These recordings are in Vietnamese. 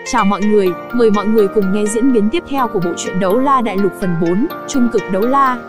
Chào mọi người, mời mọi người cùng nghe diễn biến tiếp theo của bộ truyện Đấu La Đại Lục phần 4, Trung cực đấu la.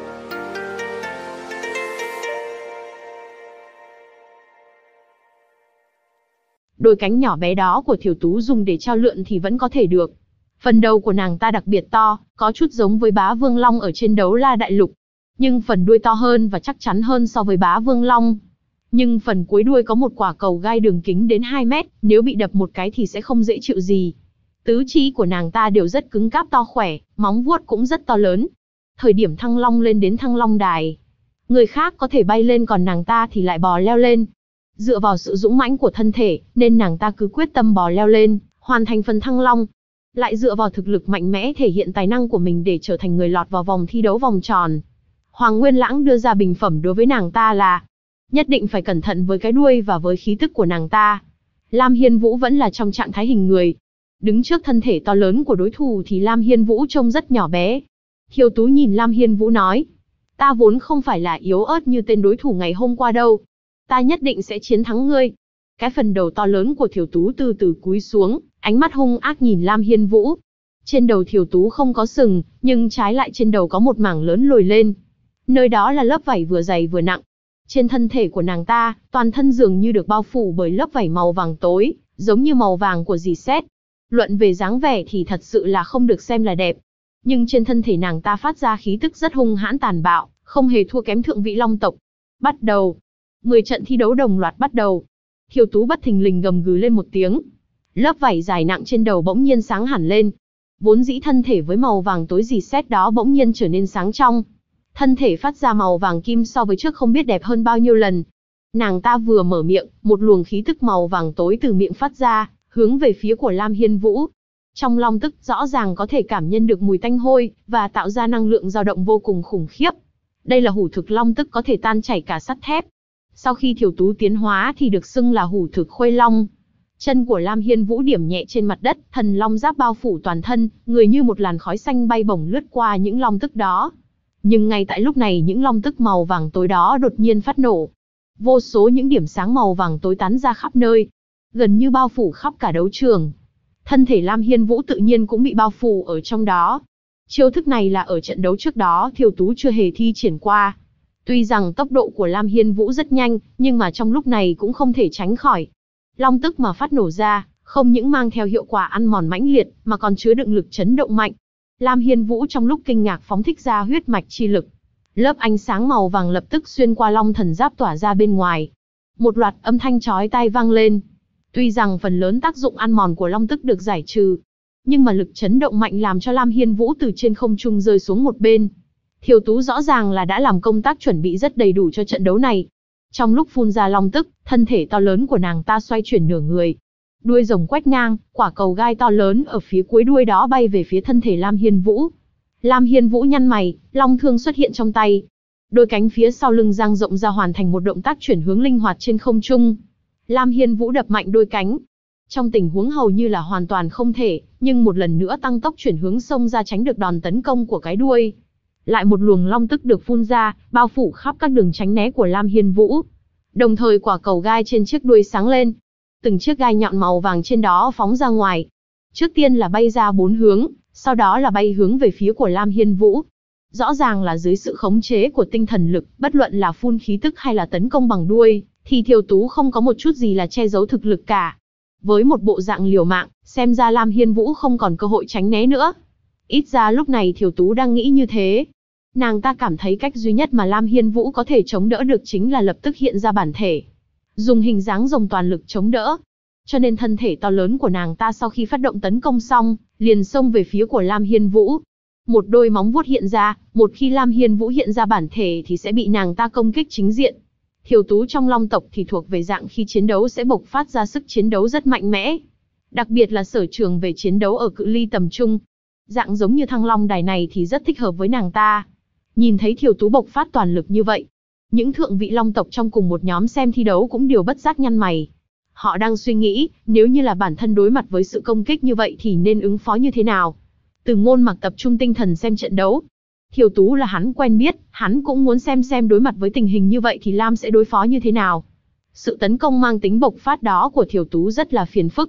Đôi cánh nhỏ bé đó của Thiểu Tú dùng để trao lượn thì vẫn có thể được. Phần đầu của nàng ta đặc biệt to, có chút giống với Bá Vương Long ở trên Đấu La Đại Lục. Nhưng phần đuôi to hơn và chắc chắn hơn so với Bá Vương Long. Nhưng phần cuối đuôi có một quả cầu gai đường kính đến 2 mét, nếu bị đập một cái thì sẽ không dễ chịu gì. Tứ chi của nàng ta đều rất cứng cáp to khỏe, móng vuốt cũng rất to lớn. Thời điểm Thăng Long lên đến Thăng Long Đài, người khác có thể bay lên còn nàng ta thì lại bò leo lên. Dựa vào sự dũng mãnh của thân thể, nên nàng ta cứ quyết tâm bò leo lên, hoàn thành phần Thăng Long. Lại dựa vào thực lực mạnh mẽ thể hiện tài năng của mình để trở thành người lọt vào vòng thi đấu vòng tròn. Hoàng Nguyên Lãng đưa ra bình phẩm đối với nàng ta là nhất định phải cẩn thận với cái đuôi và với khí tức của nàng ta. Lam Hiên Vũ vẫn là trong trạng thái hình người. Đứng trước thân thể to lớn của đối thủ thì Lam Hiên Vũ trông rất nhỏ bé. Thiểu Tú nhìn Lam Hiên Vũ nói, ta vốn không phải là yếu ớt như tên đối thủ ngày hôm qua đâu. Ta nhất định sẽ chiến thắng ngươi. Cái phần đầu to lớn của Thiểu Tú từ từ cúi xuống, ánh mắt hung ác nhìn Lam Hiên Vũ. Trên đầu Thiểu Tú không có sừng, nhưng trái lại trên đầu có một mảng lớn lồi lên. Nơi đó là lớp vảy vừa dày vừa nặng. Trên thân thể của nàng ta, toàn thân dường như được bao phủ bởi lớp vảy màu vàng tối, giống như màu vàng của dì xét. Luận về dáng vẻ thì thật sự là không được xem là đẹp. Nhưng trên thân thể nàng ta phát ra khí tức rất hung hãn tàn bạo, không hề thua kém thượng vị long tộc. Bắt đầu. 10 trận thi đấu đồng loạt bắt đầu. Thiểu Tú bất thình lình gầm gừ lên một tiếng. Lớp vảy dài nặng trên đầu bỗng nhiên sáng hẳn lên. Vốn dĩ thân thể với màu vàng tối dì xét đó bỗng nhiên trở nên sáng trong. Thân thể phát ra màu vàng kim so với trước không biết đẹp hơn bao nhiêu lần. Nàng ta vừa mở miệng, một luồng khí tức màu vàng tối từ miệng phát ra, hướng về phía của Lam Hiên Vũ. Trong long tức rõ ràng có thể cảm nhận được mùi tanh hôi, và tạo ra năng lượng dao động vô cùng khủng khiếp. Đây là hủ thực long tức có thể tan chảy cả sắt thép. Sau khi Thiểu Tú tiến hóa thì được xưng là hủ thực khuê long. Chân của Lam Hiên Vũ điểm nhẹ trên mặt đất, thần long giáp bao phủ toàn thân, người như một làn khói xanh bay bổng lướt qua những long tức đó. Nhưng ngay tại lúc này những long tức màu vàng tối đó đột nhiên phát nổ. Vô số những điểm sáng màu vàng tối tán ra khắp nơi, gần như bao phủ khắp cả đấu trường. Thân thể Lam Hiên Vũ tự nhiên cũng bị bao phủ ở trong đó. Chiêu thức này là ở trận đấu trước đó Thiểu Tú chưa hề thi triển qua. Tuy rằng tốc độ của Lam Hiên Vũ rất nhanh, nhưng mà trong lúc này cũng không thể tránh khỏi. Long tức mà phát nổ ra, không những mang theo hiệu quả ăn mòn mãnh liệt, mà còn chứa đựng lực chấn động mạnh. Lam Hiên Vũ trong lúc kinh ngạc phóng thích ra huyết mạch chi lực. Lớp ánh sáng màu vàng lập tức xuyên qua long thần giáp tỏa ra bên ngoài. Một loạt âm thanh chói tai vang lên. Tuy rằng phần lớn tác dụng ăn mòn của long tức được giải trừ, nhưng mà lực chấn động mạnh làm cho Lam Hiên Vũ từ trên không trung rơi xuống một bên. Thiểu Tú rõ ràng là đã làm công tác chuẩn bị rất đầy đủ cho trận đấu này. Trong lúc phun ra long tức, thân thể to lớn của nàng ta xoay chuyển nửa người. Đuôi rồng quét ngang, quả cầu gai to lớn ở phía cuối đuôi đó bay về phía thân thể Lam Hiên Vũ. Lam Hiên Vũ nhăn mày, long thương xuất hiện trong tay. Đôi cánh phía sau lưng dang rộng ra hoàn thành một động tác chuyển hướng linh hoạt trên không trung. Lam Hiên Vũ đập mạnh đôi cánh. Trong tình huống hầu như là hoàn toàn không thể, nhưng một lần nữa tăng tốc chuyển hướng xông ra tránh được đòn tấn công của cái đuôi. Lại một luồng long tức được phun ra, bao phủ khắp các đường tránh né của Lam Hiên Vũ. Đồng thời quả cầu gai trên chiếc đuôi sáng lên. Từng chiếc gai nhọn màu vàng trên đó phóng ra ngoài. Trước tiên là bay ra 4 hướng, sau đó là bay hướng về phía của Lam Hiên Vũ. Rõ ràng là dưới sự khống chế của tinh thần lực, bất luận là phun khí tức hay là tấn công bằng đuôi, thì Thiểu Tú không có một chút gì là che giấu thực lực cả. Với một bộ dạng liều mạng, xem ra Lam Hiên Vũ không còn cơ hội tránh né nữa. Ít ra lúc này Thiểu Tú đang nghĩ như thế. Nàng ta cảm thấy cách duy nhất mà Lam Hiên Vũ có thể chống đỡ được chính là lập tức hiện ra bản thể, dùng hình dáng rồng toàn lực chống đỡ. Cho nên thân thể to lớn của nàng ta sau khi phát động tấn công xong, liền xông về phía của Lam Hiên Vũ. Một đôi móng vuốt hiện ra, một khi Lam Hiên Vũ hiện ra bản thể thì sẽ bị nàng ta công kích chính diện. Thiểu Tú trong long tộc thì thuộc về dạng khi chiến đấu sẽ bộc phát ra sức chiến đấu rất mạnh mẽ. Đặc biệt là sở trường về chiến đấu ở cự ly tầm trung. Dạng giống như Thăng Long Đài này thì rất thích hợp với nàng ta. Nhìn thấy Thiểu Tú bộc phát toàn lực như vậy, những thượng vị long tộc trong cùng một nhóm xem thi đấu cũng đều bất giác nhăn mày. Họ đang suy nghĩ, nếu như là bản thân đối mặt với sự công kích như vậy thì nên ứng phó như thế nào. Từ Ngôn Mặc tập trung tinh thần xem trận đấu. Thiểu Tú là hắn quen biết, hắn cũng muốn xem đối mặt với tình hình như vậy thì Lam sẽ đối phó như thế nào. Sự tấn công mang tính bộc phát đó của Thiểu Tú rất là phiền phức.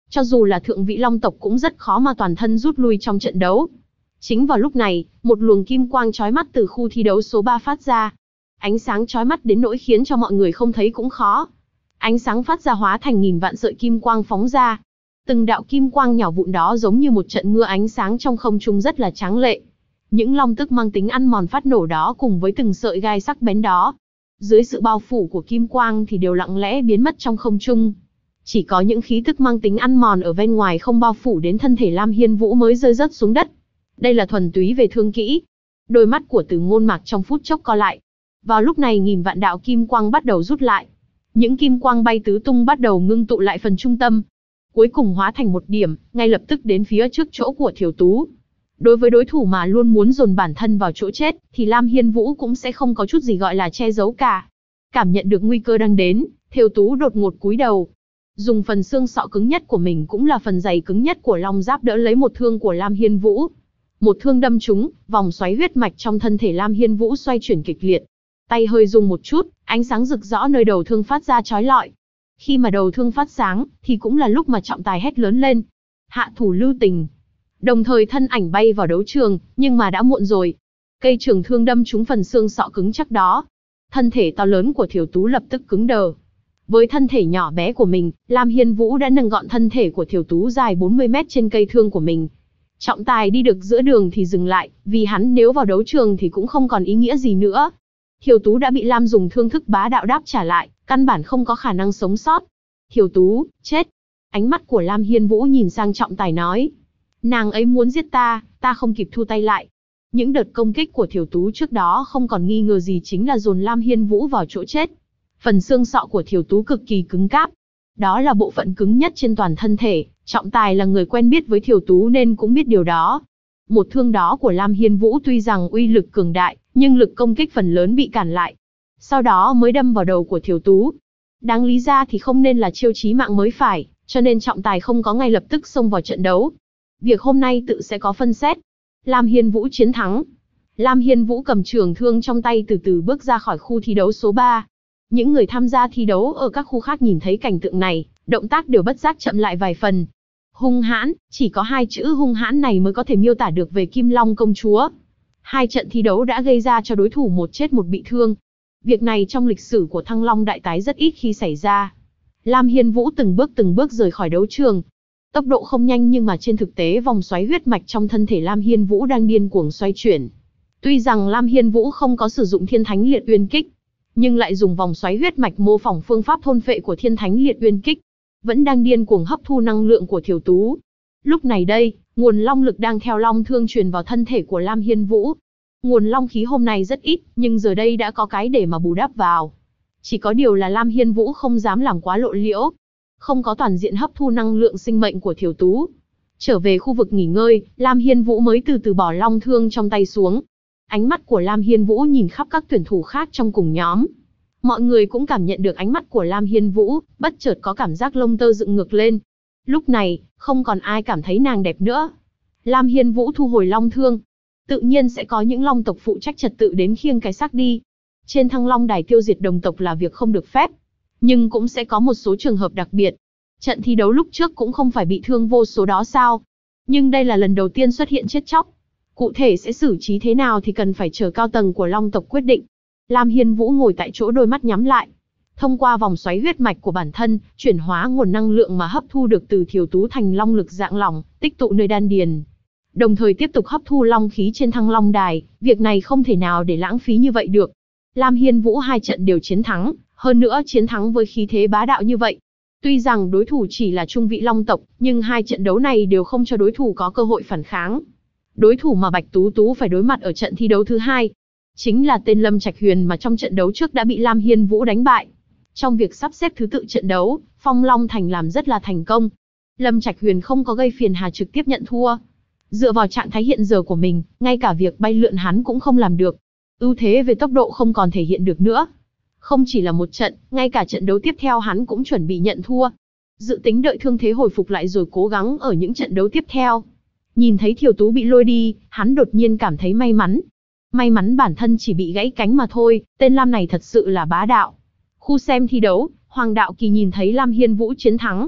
Cho dù là thượng vị long tộc cũng rất khó mà toàn thân rút lui trong trận đấu. Chính vào lúc này, một luồng kim quang chói mắt từ khu thi đấu số 3 phát ra. Ánh sáng chói mắt đến nỗi khiến cho mọi người không thấy cũng khó. Ánh sáng phát ra hóa thành nghìn vạn sợi kim quang phóng ra. Từng đạo kim quang nhỏ vụn đó giống như một trận mưa ánh sáng trong không trung rất là tráng lệ. Những long tức mang tính ăn mòn phát nổ đó cùng với từng sợi gai sắc bén đó, dưới sự bao phủ của kim quang thì đều lặng lẽ biến mất trong không trung. Chỉ có những khí tức mang tính ăn mòn ở bên ngoài không bao phủ đến thân thể Lam Hiên Vũ mới rơi rớt xuống đất. Đây là thuần túy về thương kỹ. Đôi mắt của Từ Ngôn Mạc trong phút chốc co lại. Vào lúc này nghìn vạn đạo kim quang bắt đầu rút lại. Những kim quang bay tứ tung bắt đầu ngưng tụ lại phần trung tâm. Cuối cùng hóa thành một điểm, ngay lập tức đến phía trước chỗ của Thiểu Tú. Đối với đối thủ mà luôn muốn dồn bản thân vào chỗ chết, thì Lam Hiên Vũ cũng sẽ không có chút gì gọi là che giấu cả. Cảm nhận được nguy cơ đang đến, Thiểu Tú đột ngột cúi đầu. Dùng phần xương sọ cứng nhất của mình cũng là phần dày cứng nhất của long giáp đỡ lấy một thương của Lam Hiên Vũ. Một thương đâm trúng, vòng xoáy huyết mạch trong thân thể Lam Hiên Vũ xoay chuyển kịch liệt. Tay hơi rung một chút, ánh sáng rực rõ nơi đầu thương phát ra chói lọi. Khi mà đầu thương phát sáng, thì cũng là lúc mà trọng tài hét lớn lên. Hạ thủ lưu tình. Đồng thời thân ảnh bay vào đấu trường, nhưng mà đã muộn rồi. Cây trường thương đâm trúng phần xương sọ cứng chắc đó. Thân thể to lớn của Thiểu Tú lập tức cứng đờ. Với thân thể nhỏ bé của mình, Lam Hiên Vũ đã nâng gọn thân thể của Thiểu Tú dài 40 mét trên cây thương của mình. Trọng tài đi được giữa đường thì dừng lại, vì hắn nếu vào đấu trường thì cũng không còn ý nghĩa gì nữa. Thiểu Tú đã bị Lam dùng thương thức bá đạo đáp trả lại, căn bản không có khả năng sống sót. Thiểu Tú, chết. Ánh mắt của Lam Hiên Vũ nhìn sang trọng tài nói. Nàng ấy muốn giết ta, ta không kịp thu tay lại. Những đợt công kích của Thiểu Tú trước đó không còn nghi ngờ gì chính là dồn Lam Hiên Vũ vào chỗ chết. Phần xương sọ của Thiểu Tú cực kỳ cứng cáp. Đó là bộ phận cứng nhất trên toàn thân thể, trọng tài là người quen biết với Thiểu Tú nên cũng biết điều đó. Một thương đó của Lam Hiên Vũ tuy rằng uy lực cường đại, nhưng lực công kích phần lớn bị cản lại. Sau đó mới đâm vào đầu của Thiểu Tú. Đáng lý ra thì không nên là chiêu chí mạng mới phải, cho nên trọng tài không có ngay lập tức xông vào trận đấu. Việc hôm nay tự sẽ có phân xét. Lam Hiên Vũ chiến thắng. Lam Hiên Vũ cầm trường thương trong tay từ từ bước ra khỏi khu thi đấu số 3. Những người tham gia thi đấu ở các khu khác nhìn thấy cảnh tượng này, động tác đều bất giác chậm lại vài phần. Hung hãn, chỉ có hai chữ hung hãn này mới có thể miêu tả được về Kim Long công chúa. Hai trận thi đấu đã gây ra cho đối thủ một chết một bị thương. Việc này trong lịch sử của Thăng Long Đại Tái rất ít khi xảy ra. Lam Hiên Vũ từng bước rời khỏi đấu trường. Tốc độ không nhanh nhưng mà trên thực tế vòng xoáy huyết mạch trong thân thể Lam Hiên Vũ đang điên cuồng xoay chuyển. Tuy rằng Lam Hiên Vũ không có sử dụng Thiên Thánh Liệt Uyên Kích, nhưng lại dùng vòng xoáy huyết mạch mô phỏng phương pháp thôn phệ của Thiên Thánh Liệt Uyên Kích, vẫn đang điên cuồng hấp thu năng lượng của Thiểu Tú. Lúc này đây, nguồn long lực đang theo long thương truyền vào thân thể của Lam Hiên Vũ. Nguồn long khí hôm nay rất ít, nhưng giờ đây đã có cái để mà bù đắp vào. Chỉ có điều là Lam Hiên Vũ không dám làm quá lộ liễu, không có toàn diện hấp thu năng lượng sinh mệnh của Thiểu Tú. Trở về khu vực nghỉ ngơi, Lam Hiên Vũ mới từ từ bỏ long thương trong tay xuống. Ánh mắt của Lam Hiên Vũ nhìn khắp các tuyển thủ khác trong cùng nhóm. Mọi người cũng cảm nhận được ánh mắt của Lam Hiên Vũ, bất chợt có cảm giác lông tơ dựng ngược lên. Lúc này, không còn ai cảm thấy nàng đẹp nữa. Lam Hiên Vũ thu hồi long thương. Tự nhiên sẽ có những long tộc phụ trách trật tự đến khiêng cái xác đi. Trên Thăng Long Đài tiêu diệt đồng tộc là việc không được phép. Nhưng cũng sẽ có một số trường hợp đặc biệt. Trận thi đấu lúc trước cũng không phải bị thương vô số đó sao. Nhưng đây là lần đầu tiên xuất hiện chết chóc. Cụ thể sẽ xử trí thế nào thì cần phải chờ cao tầng của long tộc quyết định. Lam Hiên Vũ ngồi tại chỗ đôi mắt nhắm lại. Thông qua vòng xoáy huyết mạch của bản thân, chuyển hóa nguồn năng lượng mà hấp thu được từ Thiểu Tú thành long lực dạng lỏng, tích tụ nơi đan điền. Đồng thời tiếp tục hấp thu long khí trên Thăng Long Đài, việc này không thể nào để lãng phí như vậy được. Lam Hiên Vũ hai trận đều chiến thắng, hơn nữa chiến thắng với khí thế bá đạo như vậy. Tuy rằng đối thủ chỉ là trung vị long tộc, nhưng hai trận đấu này đều không cho đối thủ có cơ hội phản kháng. Đối thủ mà Bạch Tú Tú phải đối mặt ở trận thi đấu thứ hai chính là tên Lâm Trạch Huyền mà trong trận đấu trước đã bị Lam Hiên Vũ đánh bại. Trong việc sắp xếp thứ tự trận đấu, Phong Long Thành làm rất là thành công. Lâm Trạch Huyền không có gây phiền hà trực tiếp nhận thua. Dựa vào trạng thái hiện giờ của mình, ngay cả việc bay lượn hắn cũng không làm được. Ưu thế về tốc độ không còn thể hiện được nữa. Không chỉ là một trận, ngay cả trận đấu tiếp theo hắn cũng chuẩn bị nhận thua. Dự tính đợi thương thế hồi phục lại rồi cố gắng ở những trận đấu tiếp theo. Nhìn thấy Thiểu Tú bị lôi đi, hắn đột nhiên cảm thấy may mắn. May mắn bản thân chỉ bị gãy cánh mà thôi, tên Lam này thật sự là bá đạo. Khu xem thi đấu, Hoàng Đạo Kỳ nhìn thấy Lam Hiên Vũ chiến thắng.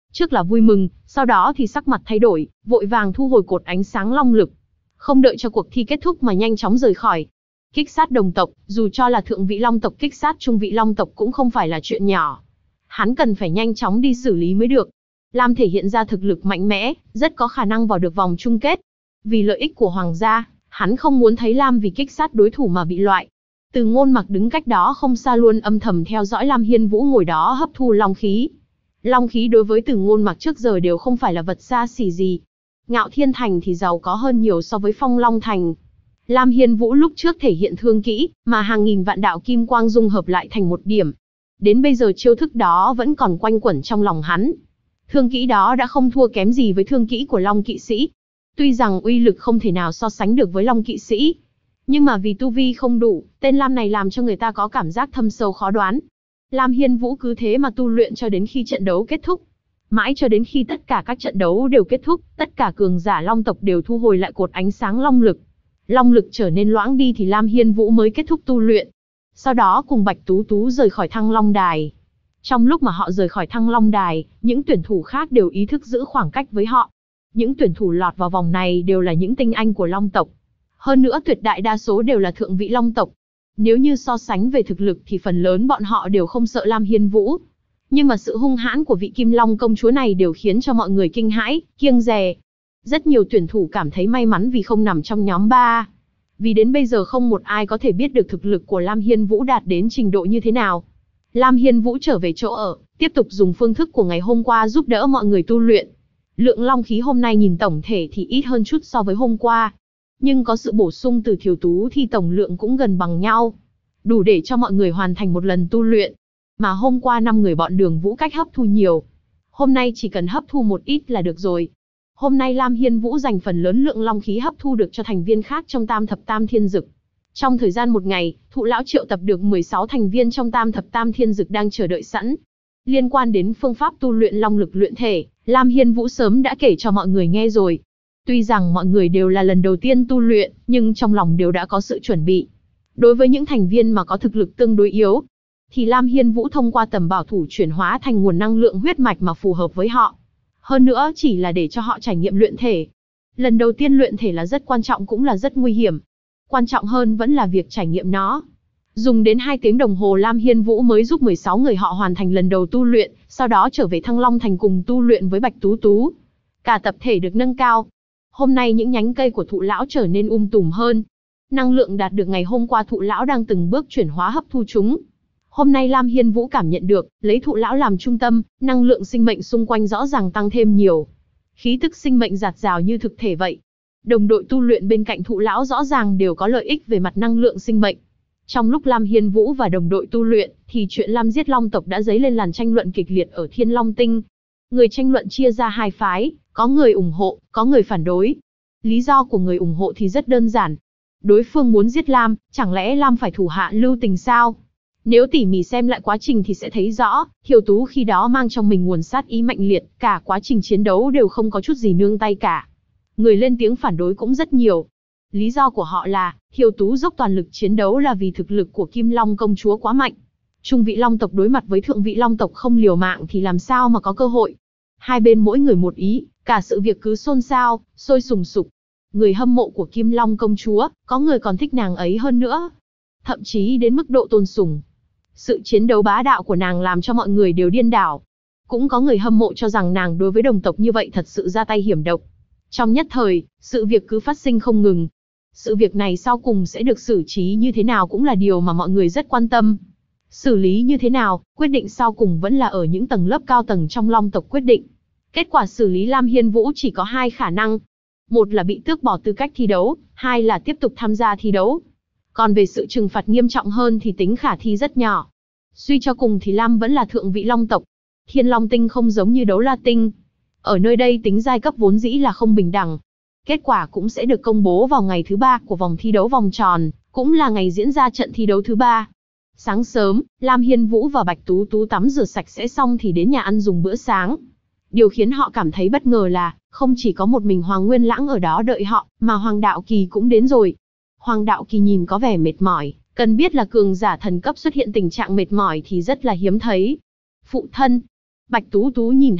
Trước là vui mừng, sau đó thì sắc mặt thay đổi, vội vàng thu hồi cột ánh sáng long lực. Không đợi cho cuộc thi kết thúc mà nhanh chóng rời khỏi. Kích sát đồng tộc, dù cho là thượng vị long tộc kích sát trung vị long tộc cũng không phải là chuyện nhỏ. Hắn cần phải nhanh chóng đi xử lý mới được. Lam thể hiện ra thực lực mạnh mẽ, rất có khả năng vào được vòng chung kết. Vì lợi ích của hoàng gia, hắn không muốn thấy Lam vì kích sát đối thủ mà bị loại. Từ Ngôn Mặc đứng cách đó không xa luôn âm thầm theo dõi Lam Hiên Vũ ngồi đó hấp thu long khí. Long khí đối với Từ Ngôn Mặc trước giờ đều không phải là vật xa xỉ gì. Ngạo Thiên Thành thì giàu có hơn nhiều so với Phong Long Thành. Lam Hiên Vũ lúc trước thể hiện thương kỹ, mà hàng nghìn vạn đạo kim quang dung hợp lại thành một điểm. Đến bây giờ chiêu thức đó vẫn còn quanh quẩn trong lòng hắn. Thương kỹ đó đã không thua kém gì với thương kỹ của Long Kỵ Sĩ. Tuy rằng uy lực không thể nào so sánh được với Long Kỵ Sĩ, nhưng mà vì tu vi không đủ, tên Lam này làm cho người ta có cảm giác thâm sâu khó đoán. Lam Hiên Vũ cứ thế mà tu luyện cho đến khi trận đấu kết thúc. Mãi cho đến khi tất cả các trận đấu đều kết thúc, tất cả cường giả Long tộc đều thu hồi lại cột ánh sáng long lực. Long lực trở nên loãng đi thì Lam Hiên Vũ mới kết thúc tu luyện. Sau đó cùng Bạch Tú Tú rời khỏi Thăng Long Đài. Trong lúc mà họ rời khỏi Thăng Long Đài, những tuyển thủ khác đều ý thức giữ khoảng cách với họ. Những tuyển thủ lọt vào vòng này đều là những tinh anh của Long tộc. Hơn nữa tuyệt đại đa số đều là thượng vị Long tộc. Nếu như so sánh về thực lực thì phần lớn bọn họ đều không sợ Lam Hiên Vũ. Nhưng mà sự hung hãn của vị Kim Long công chúa này đều khiến cho mọi người kinh hãi, kiêng dè. Rất nhiều tuyển thủ cảm thấy may mắn vì không nằm trong nhóm 3. Vì đến bây giờ không một ai có thể biết được thực lực của Lam Hiên Vũ đạt đến trình độ như thế nào. Lam Hiên Vũ trở về chỗ ở, tiếp tục dùng phương thức của ngày hôm qua giúp đỡ mọi người tu luyện. Lượng long khí hôm nay nhìn tổng thể thì ít hơn chút so với hôm qua. Nhưng có sự bổ sung từ Thiều Tú thì tổng lượng cũng gần bằng nhau. Đủ để cho mọi người hoàn thành một lần tu luyện. Mà hôm qua 5 người bọn Đường Vũ cách hấp thu nhiều. Hôm nay chỉ cần hấp thu một ít là được rồi. Hôm nay Lam Hiên Vũ dành phần lớn lượng long khí hấp thu được cho thành viên khác trong Tam Thập Tam Thiên Dực. Trong thời gian một ngày, Thụ Lão triệu tập được 16 thành viên trong Tam Thập Tam Thiên Dực đang chờ đợi sẵn. Liên quan đến phương pháp tu luyện long lực luyện thể, Lam Hiên Vũ sớm đã kể cho mọi người nghe rồi. Tuy rằng mọi người đều là lần đầu tiên tu luyện, nhưng trong lòng đều đã có sự chuẩn bị. Đối với những thành viên mà có thực lực tương đối yếu, thì Lam Hiên Vũ thông qua tầm bảo thủ chuyển hóa thành nguồn năng lượng huyết mạch mà phù hợp với họ. Hơn nữa chỉ là để cho họ trải nghiệm luyện thể. Lần đầu tiên luyện thể là rất quan trọng cũng là rất nguy hiểm. Quan trọng hơn vẫn là việc trải nghiệm nó. Dùng đến 2 tiếng đồng hồ Lam Hiên Vũ mới giúp 16 người họ hoàn thành lần đầu tu luyện, sau đó trở về Thăng Long Thành cùng tu luyện với Bạch Tú Tú. Cả tập thể được nâng cao. Hôm nay những nhánh cây của Thụ Lão trở nên tùm hơn. Năng lượng đạt được ngày hôm qua Thụ Lão đang từng bước chuyển hóa hấp thu chúng. Hôm nay Lam Hiên Vũ cảm nhận được, lấy Thụ Lão làm trung tâm, năng lượng sinh mệnh xung quanh rõ ràng tăng thêm nhiều. Khí tức sinh mệnh dạt dào như thực thể vậy. Đồng đội tu luyện bên cạnh Thụ Lão rõ ràng đều có lợi ích về mặt năng lượng sinh mệnh. Trong lúc Lam Hiên Vũ và đồng đội tu luyện, thì chuyện Lam giết Long tộc đã dấy lên làn tranh luận kịch liệt ở Thiên Long Tinh. Người tranh luận chia ra 2 phái, có người ủng hộ, có người phản đối. Lý do của người ủng hộ thì rất đơn giản. Đối phương muốn giết Lam, chẳng lẽ Lam phải thủ hạ lưu tình sao? Nếu tỉ mỉ xem lại quá trình thì sẽ thấy rõ, Thiều Tú khi đó mang trong mình nguồn sát ý mạnh liệt, cả quá trình chiến đấu đều không có chút gì nương tay cả. Người lên tiếng phản đối cũng rất nhiều. Lý do của họ là, Thiều Tú dốc toàn lực chiến đấu là vì thực lực của Kim Long công chúa quá mạnh. Trung vị Long tộc đối mặt với thượng vị Long tộc không liều mạng thì làm sao mà có cơ hội. Hai bên mỗi người một ý, cả sự việc cứ xôn xao, sôi sùng sục. Người hâm mộ của Kim Long công chúa, có người còn thích nàng ấy hơn nữa. Thậm chí đến mức độ tôn sùng. Sự chiến đấu bá đạo của nàng làm cho mọi người đều điên đảo. Cũng có người hâm mộ cho rằng nàng đối với đồng tộc như vậy thật sự ra tay hiểm độc. Trong nhất thời, sự việc cứ phát sinh không ngừng. Sự việc này sau cùng sẽ được xử trí như thế nào cũng là điều mà mọi người rất quan tâm. Xử lý như thế nào, quyết định sau cùng vẫn là ở những tầng lớp cao tầng trong Long tộc quyết định. Kết quả xử lý Lam Hiên Vũ chỉ có 2 khả năng. Một là bị tước bỏ tư cách thi đấu, 2 là tiếp tục tham gia thi đấu. Còn về sự trừng phạt nghiêm trọng hơn thì tính khả thi rất nhỏ. Suy cho cùng thì Lam vẫn là thượng vị Long tộc. Thiên Long Tinh không giống như Đấu La Tinh. Ở nơi đây tính giai cấp vốn dĩ là không bình đẳng. Kết quả cũng sẽ được công bố vào ngày thứ 3 của vòng thi đấu vòng tròn, cũng là ngày diễn ra trận thi đấu thứ 3. Sáng sớm, Lam Hiên Vũ và Bạch Tú Tú tắm rửa sạch sẽ xong thì đến nhà ăn dùng bữa sáng. Điều khiến họ cảm thấy bất ngờ là, không chỉ có một mình Hoàng Nguyên Lãng ở đó đợi họ, mà Hoàng Đạo Kỳ cũng đến rồi. Hoàng Đạo Kỳ nhìn có vẻ mệt mỏi, cần biết là cường giả thần cấp xuất hiện tình trạng mệt mỏi thì rất là hiếm thấy. Phụ thân. Bạch Tú Tú nhìn hắn,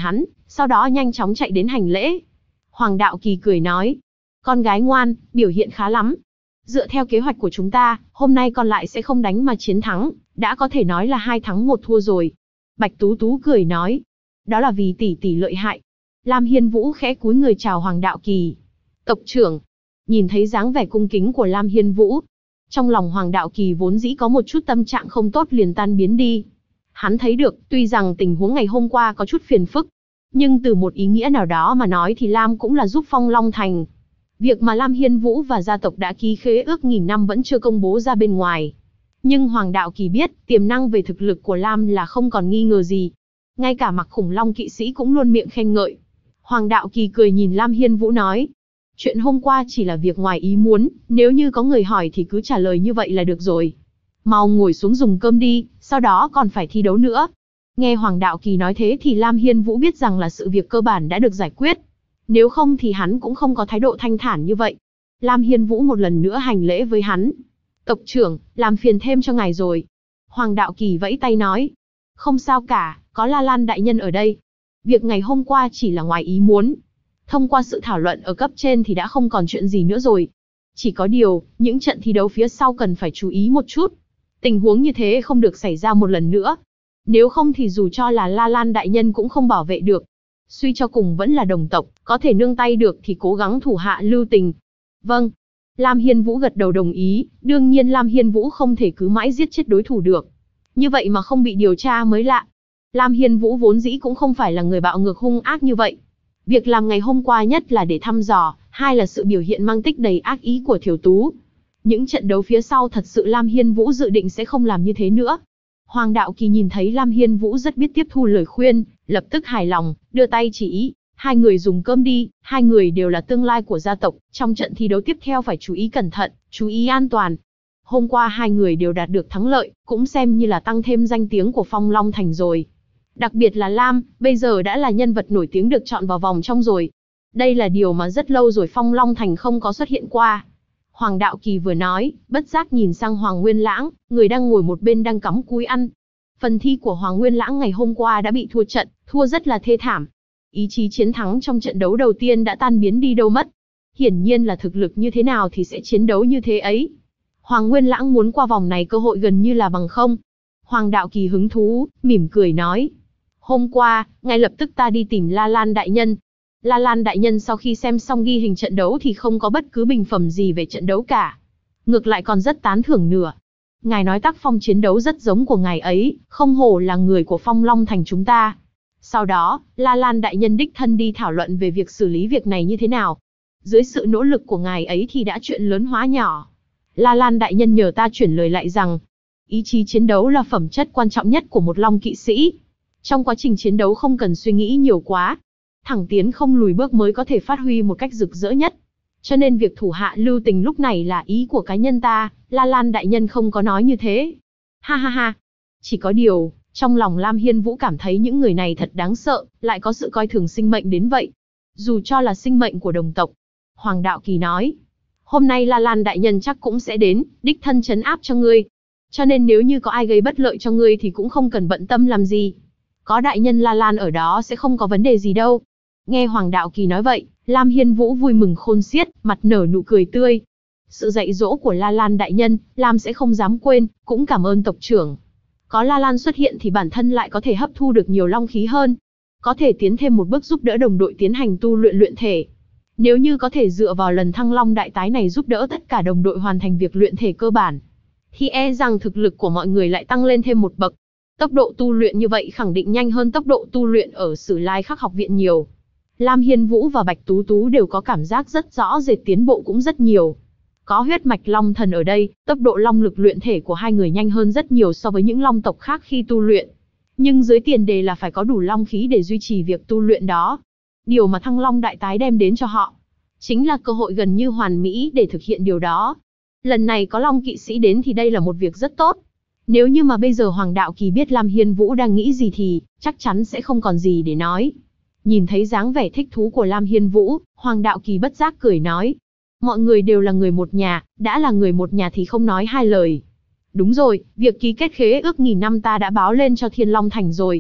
sau đó nhanh chóng chạy đến hành lễ. Hoàng Đạo Kỳ cười nói, con gái ngoan, biểu hiện khá lắm. Dựa theo kế hoạch của chúng ta, hôm nay con lại sẽ không đánh mà chiến thắng, đã có thể nói là 2 thắng 1 thua rồi. Bạch Tú Tú cười nói, đó là vì tỷ tỷ lợi hại. Lam Hiên Vũ khẽ cúi người chào Hoàng Đạo Kỳ. Tộc trưởng, nhìn thấy dáng vẻ cung kính của Lam Hiên Vũ, trong lòng Hoàng Đạo Kỳ vốn dĩ có một chút tâm trạng không tốt liền tan biến đi. Hắn thấy được, tuy rằng tình huống ngày hôm qua có chút phiền phức, nhưng từ một ý nghĩa nào đó mà nói thì Lam cũng là giúp Phong Long Thành. Việc mà Lam Hiên Vũ và gia tộc đã ký khế ước nghìn năm vẫn chưa công bố ra bên ngoài. Nhưng Hoàng Đạo Kỳ biết, tiềm năng về thực lực của Lam là không còn nghi ngờ gì. Ngay cả Mặc Khủng Long kỵ sĩ cũng luôn miệng khen ngợi. Hoàng Đạo Kỳ cười nhìn Lam Hiên Vũ nói, chuyện hôm qua chỉ là việc ngoài ý muốn, nếu như có người hỏi thì cứ trả lời như vậy là được rồi. Mau ngồi xuống dùng cơm đi, sau đó còn phải thi đấu nữa. Nghe Hoàng Đạo Kỳ nói thế thì Lam Hiên Vũ biết rằng là sự việc cơ bản đã được giải quyết. Nếu không thì hắn cũng không có thái độ thanh thản như vậy. Lam Hiên Vũ một lần nữa hành lễ với hắn. Tộc trưởng, làm phiền thêm cho ngài rồi. Hoàng Đạo Kỳ vẫy tay nói. Không sao cả, có La Lan đại nhân ở đây. Việc ngày hôm qua chỉ là ngoài ý muốn. Thông qua sự thảo luận ở cấp trên thì đã không còn chuyện gì nữa rồi. Chỉ có điều, những trận thi đấu phía sau cần phải chú ý một chút. Tình huống như thế không được xảy ra một lần nữa. Nếu không thì dù cho là La Lan đại nhân cũng không bảo vệ được. Suy cho cùng vẫn là đồng tộc, có thể nương tay được thì cố gắng thủ hạ lưu tình. Vâng. Lam Hiên Vũ gật đầu đồng ý, đương nhiên Lam Hiên Vũ không thể cứ mãi giết chết đối thủ được. Như vậy mà không bị điều tra mới lạ. Lam Hiên Vũ vốn dĩ cũng không phải là người bạo ngược hung ác như vậy. Việc làm ngày hôm qua nhất là để thăm dò, hai là sự biểu hiện mang tích đầy ác ý của Thiểu Tú. Những trận đấu phía sau thật sự Lam Hiên Vũ dự định sẽ không làm như thế nữa. Hoàng Đạo Kỳ nhìn thấy Lam Hiên Vũ rất biết tiếp thu lời khuyên, lập tức hài lòng, đưa tay chỉ ý, hai người dùng cơm đi, hai người đều là tương lai của gia tộc, trong trận thi đấu tiếp theo phải chú ý cẩn thận, chú ý an toàn. Hôm qua hai người đều đạt được thắng lợi, cũng xem như là tăng thêm danh tiếng của Phong Long Thành rồi. Đặc biệt là Lam, bây giờ đã là nhân vật nổi tiếng được chọn vào vòng trong rồi. Đây là điều mà rất lâu rồi Phong Long Thành không có xuất hiện qua. Hoàng Đạo Kỳ vừa nói, bất giác nhìn sang Hoàng Nguyên Lãng, người đang ngồi một bên đang cắm cúi ăn. Phần thi của Hoàng Nguyên Lãng ngày hôm qua đã bị thua trận, thua rất là thê thảm. Ý chí chiến thắng trong trận đấu đầu tiên đã tan biến đi đâu mất. Hiển nhiên là thực lực như thế nào thì sẽ chiến đấu như thế ấy. Hoàng Nguyên Lãng muốn qua vòng này cơ hội gần như là bằng không. Hoàng Đạo Kỳ hứng thú, mỉm cười nói. Hôm qua, ngay lập tức ta đi tìm La Lan đại nhân. La Lan đại nhân sau khi xem xong ghi hình trận đấu thì không có bất cứ bình phẩm gì về trận đấu cả. Ngược lại còn rất tán thưởng nửa. Ngài nói tác phong chiến đấu rất giống của ngài ấy, không hổ là người của Phong Long Thành chúng ta. Sau đó, La Lan đại nhân đích thân đi thảo luận về việc xử lý việc này như thế nào. Dưới sự nỗ lực của ngài ấy thì đã chuyện lớn hóa nhỏ. La Lan đại nhân nhờ ta chuyển lời lại rằng, ý chí chiến đấu là phẩm chất quan trọng nhất của một Long kỵ sĩ. Trong quá trình chiến đấu không cần suy nghĩ nhiều quá. Thẳng tiến không lùi bước mới có thể phát huy một cách rực rỡ nhất. Cho nên việc thủ hạ lưu tình lúc này là ý của cá nhân ta, La Lan đại nhân không có nói như thế. Ha ha ha. Chỉ có điều, trong lòng Lam Hiên Vũ cảm thấy những người này thật đáng sợ, lại có sự coi thường sinh mệnh đến vậy. Dù cho là sinh mệnh của đồng tộc. Hoàng Đạo Kỳ nói, hôm nay La Lan đại nhân chắc cũng sẽ đến, đích thân trấn áp cho ngươi. Cho nên nếu như có ai gây bất lợi cho ngươi thì cũng không cần bận tâm làm gì. Có đại nhân La Lan ở đó sẽ không có vấn đề gì đâu. Nghe Hoàng Đạo Kỳ nói vậy, Lam Hiên Vũ vui mừng khôn xiết, mặt nở nụ cười tươi. Sự dạy dỗ của La Lan đại nhân, Lam sẽ không dám quên, cũng cảm ơn tộc trưởng. Có La Lan xuất hiện thì bản thân lại có thể hấp thu được nhiều long khí hơn. Có thể tiến thêm một bước giúp đỡ đồng đội tiến hành tu luyện thể. Nếu như có thể dựa vào lần thăng long đại tái này giúp đỡ tất cả đồng đội hoàn thành việc luyện thể cơ bản, thì e rằng thực lực của mọi người lại tăng lên thêm một bậc. Tốc độ tu luyện như vậy khẳng định nhanh hơn tốc độ tu luyện ở Sử Lai Khắc học viện nhiều. Lam Hiên Vũ và Bạch Tú Tú đều có cảm giác rất rõ rệt tiến bộ cũng rất nhiều. Có huyết mạch long thần ở đây, tốc độ long lực luyện thể của hai người nhanh hơn rất nhiều so với những long tộc khác khi tu luyện. Nhưng dưới tiền đề là phải có đủ long khí để duy trì việc tu luyện đó. Điều mà thăng long đại tái đem đến cho họ, chính là cơ hội gần như hoàn mỹ để thực hiện điều đó. Lần này có long kỵ sĩ đến thì đây là một việc rất tốt. Nếu như mà bây giờ Hoàng Đạo Kỳ biết Lam Hiên Vũ đang nghĩ gì thì, chắc chắn sẽ không còn gì để nói. Nhìn thấy dáng vẻ thích thú của Lam Hiên Vũ, Hoàng Đạo Kỳ bất giác cười nói. Mọi người đều là người một nhà, đã là người một nhà thì không nói hai lời. Đúng rồi, việc ký kết khế ước nghìn năm ta đã báo lên cho Thiên Long Thành rồi.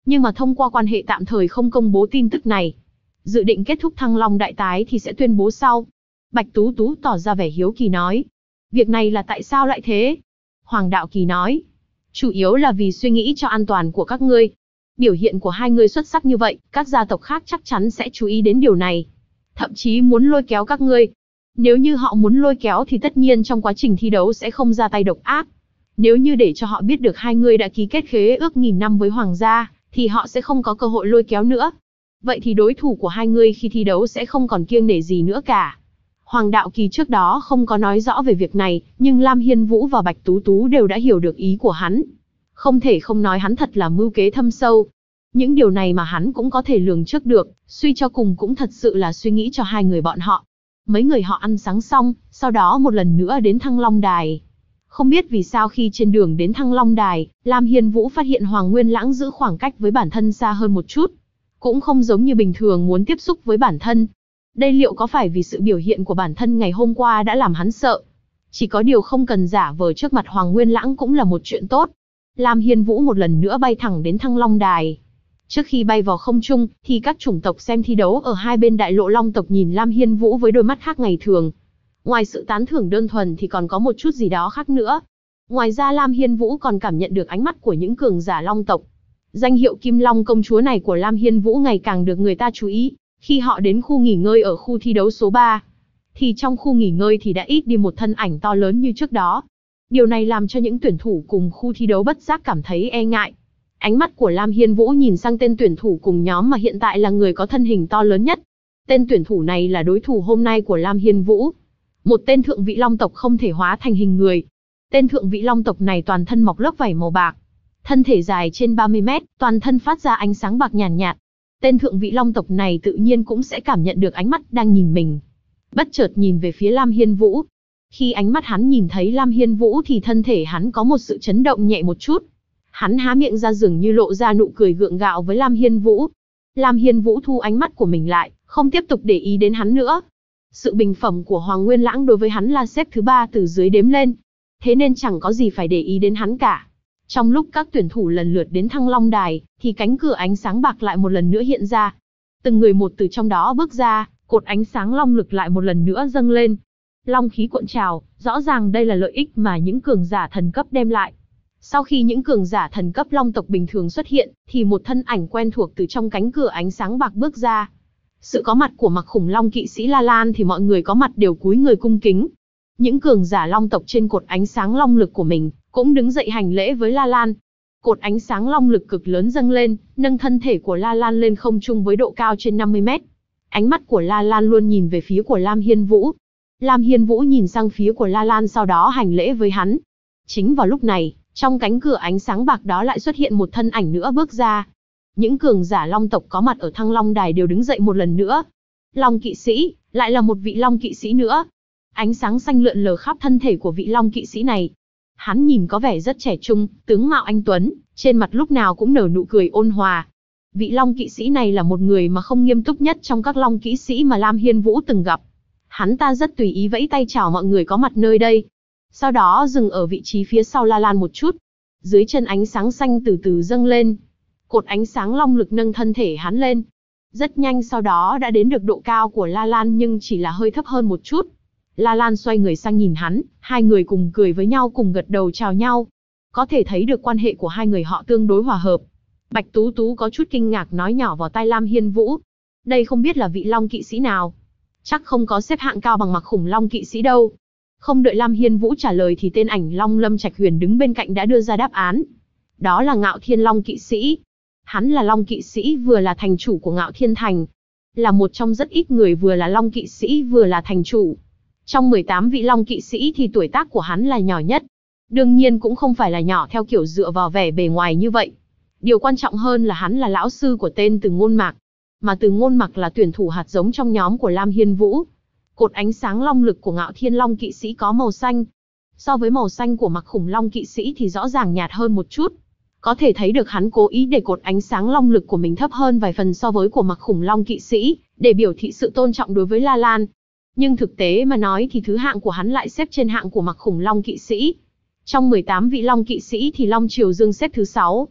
Nhưng mà thông qua quan hệ tạm thời không công bố tin tức này. Dự định kết thúc Thăng Long đại tái thì sẽ tuyên bố sau. Bạch Tú Tú tỏ ra vẻ hiếu kỳ nói. Việc này là tại sao lại thế? Hoàng Đạo Kỳ nói. Chủ yếu là vì suy nghĩ cho an toàn của các ngươi. Biểu hiện của hai người xuất sắc như vậy, các gia tộc khác chắc chắn sẽ chú ý đến điều này. Thậm chí muốn lôi kéo các ngươi. Nếu như họ muốn lôi kéo thì tất nhiên trong quá trình thi đấu sẽ không ra tay độc ác. Nếu như để cho họ biết được hai người đã ký kết khế ước nghìn năm với Hoàng gia, thì họ sẽ không có cơ hội lôi kéo nữa. Vậy thì đối thủ của hai người khi thi đấu sẽ không còn kiêng nể gì nữa cả. Hoàng Đạo Kỳ trước đó không có nói rõ về việc này, nhưng Lam Hiên Vũ và Bạch Tú Tú đều đã hiểu được ý của hắn. Không thể không nói hắn thật là mưu kế thâm sâu. Những điều này mà hắn cũng có thể lường trước được, suy cho cùng cũng thật sự là suy nghĩ cho hai người bọn họ. Mấy người họ ăn sáng xong, sau đó một lần nữa đến Thăng Long Đài. Không biết vì sao khi trên đường đến Thăng Long Đài, Lam Hiên Vũ phát hiện Hoàng Nguyên Lãng giữ khoảng cách với bản thân xa hơn một chút. Cũng không giống như bình thường muốn tiếp xúc với bản thân. Đây liệu có phải vì sự biểu hiện của bản thân ngày hôm qua đã làm hắn sợ? Chỉ có điều không cần giả vờ trước mặt Hoàng Nguyên Lãng cũng là một chuyện tốt. Lam Hiên Vũ một lần nữa bay thẳng đến Thăng Long Đài. Trước khi bay vào không trung, thì các chủng tộc xem thi đấu ở hai bên đại lộ Long tộc nhìn Lam Hiên Vũ với đôi mắt khác ngày thường. Ngoài sự tán thưởng đơn thuần thì còn có một chút gì đó khác nữa. Ngoài ra Lam Hiên Vũ còn cảm nhận được ánh mắt của những cường giả Long tộc. Danh hiệu Kim Long công chúa này của Lam Hiên Vũ ngày càng được người ta chú ý. Khi họ đến khu nghỉ ngơi ở khu thi đấu số 3, thì trong khu nghỉ ngơi thì đã ít đi một thân ảnh to lớn như trước đó. Điều này làm cho những tuyển thủ cùng khu thi đấu bất giác cảm thấy e ngại. Ánh mắt của Lam Hiên Vũ nhìn sang tên tuyển thủ cùng nhóm mà hiện tại là người có thân hình to lớn nhất. Tên tuyển thủ này là đối thủ hôm nay của Lam Hiên Vũ. Một tên thượng vị Long tộc không thể hóa thành hình người. Tên thượng vị Long tộc này toàn thân mọc lớp vảy màu bạc. Thân thể dài trên 30 mét, toàn thân phát ra ánh sáng bạc nhàn nhạt. Tên thượng vị Long tộc này tự nhiên cũng sẽ cảm nhận được ánh mắt đang nhìn mình. Bất chợt nhìn về phía Lam Hiên Vũ. Khi ánh mắt hắn nhìn thấy Lam Hiên Vũ thì thân thể hắn có một sự chấn động nhẹ một chút. Hắn há miệng ra dường như lộ ra nụ cười gượng gạo với Lam Hiên Vũ. Lam Hiên Vũ thu ánh mắt của mình lại, không tiếp tục để ý đến hắn nữa. Sự bình phẩm của Hoàng Nguyên Lãng đối với hắn là xếp thứ 3 từ dưới đếm lên. Thế nên chẳng có gì phải để ý đến hắn cả. Trong lúc các tuyển thủ lần lượt đến Thăng Long Đài, thì cánh cửa ánh sáng bạc lại một lần nữa hiện ra. Từng người một từ trong đó bước ra, cột ánh sáng long lực lại một lần nữa dâng lên. Long khí cuộn trào, rõ ràng đây là lợi ích mà những cường giả thần cấp đem lại. Sau khi những cường giả thần cấp Long tộc bình thường xuất hiện, thì một thân ảnh quen thuộc từ trong cánh cửa ánh sáng bạc bước ra. Sự có mặt của Mặc Khủng Long kỵ sĩ La Lan thì mọi người có mặt đều cúi người cung kính. Những cường giả Long tộc trên cột ánh sáng long lực của mình cũng đứng dậy hành lễ với La Lan. Cột ánh sáng long lực cực lớn dâng lên, nâng thân thể của La Lan lên không trung với độ cao trên 50 mét. Ánh mắt của La Lan luôn nhìn về phía của Lam Hiên Vũ. Lam Hiên Vũ nhìn sang phía của La Lan sau đó hành lễ với hắn. Chính vào lúc này, trong cánh cửa ánh sáng bạc đó lại xuất hiện một thân ảnh nữa bước ra. Những cường giả Long tộc có mặt ở Thăng Long Đài đều đứng dậy một lần nữa. Long kỵ sĩ, lại là một vị Long kỵ sĩ nữa. Ánh sáng xanh lượn lờ khắp thân thể của vị Long kỵ sĩ này. Hắn nhìn có vẻ rất trẻ trung, tướng mạo anh tuấn, trên mặt lúc nào cũng nở nụ cười ôn hòa. Vị Long kỵ sĩ này là một người mà không nghiêm túc nhất trong các Long kỵ sĩ mà Lam Hiên Vũ từng gặp. Hắn ta rất tùy ý vẫy tay chào mọi người có mặt nơi đây. Sau đó dừng ở vị trí phía sau La Lan một chút. Dưới chân ánh sáng xanh từ từ dâng lên. Cột ánh sáng long lực nâng thân thể hắn lên. Rất nhanh sau đó đã đến được độ cao của La Lan nhưng chỉ là hơi thấp hơn một chút. La Lan xoay người sang nhìn hắn, hai người cùng cười với nhau cùng gật đầu chào nhau. Có thể thấy được quan hệ của hai người họ tương đối hòa hợp. Bạch Tú Tú có chút kinh ngạc nói nhỏ vào tai Lam Hiên Vũ. Đây không biết là vị Long kỵ sĩ nào. Chắc không có xếp hạng cao bằng Mặc Khủng Long kỵ sĩ đâu. Không đợi Lam Hiên Vũ trả lời thì tên ảnh Long Lâm Trạch Huyền đứng bên cạnh đã đưa ra đáp án. Đó là Ngạo Thiên Long kỵ sĩ. Hắn là Long kỵ sĩ vừa là thành chủ của Ngạo Thiên Thành. Là một trong rất ít người vừa là Long kỵ sĩ vừa là thành chủ. Trong 18 vị Long kỵ sĩ thì tuổi tác của hắn là nhỏ nhất. Đương nhiên cũng không phải là nhỏ theo kiểu dựa vào vẻ bề ngoài như vậy. Điều quan trọng hơn là hắn là lão sư của tên Từ Ngôn Mạc. Mà Từ Ngôn Mạc là tuyển thủ hạt giống trong nhóm của Lam Hiên Vũ. Cột ánh sáng long lực của Ngạo Thiên Long kỵ sĩ có màu xanh. So với màu xanh của Mặc Khủng Long kỵ sĩ thì rõ ràng nhạt hơn một chút. Có thể thấy được hắn cố ý để cột ánh sáng long lực của mình thấp hơn vài phần so với của Mặc Khủng Long kỵ sĩ, để biểu thị sự tôn trọng đối với La Lan. Nhưng thực tế mà nói thì thứ hạng của hắn lại xếp trên hạng của Mặc Khủng Long kỵ sĩ. Trong 18 vị Long kỵ sĩ thì Long Triều Dương xếp thứ 6.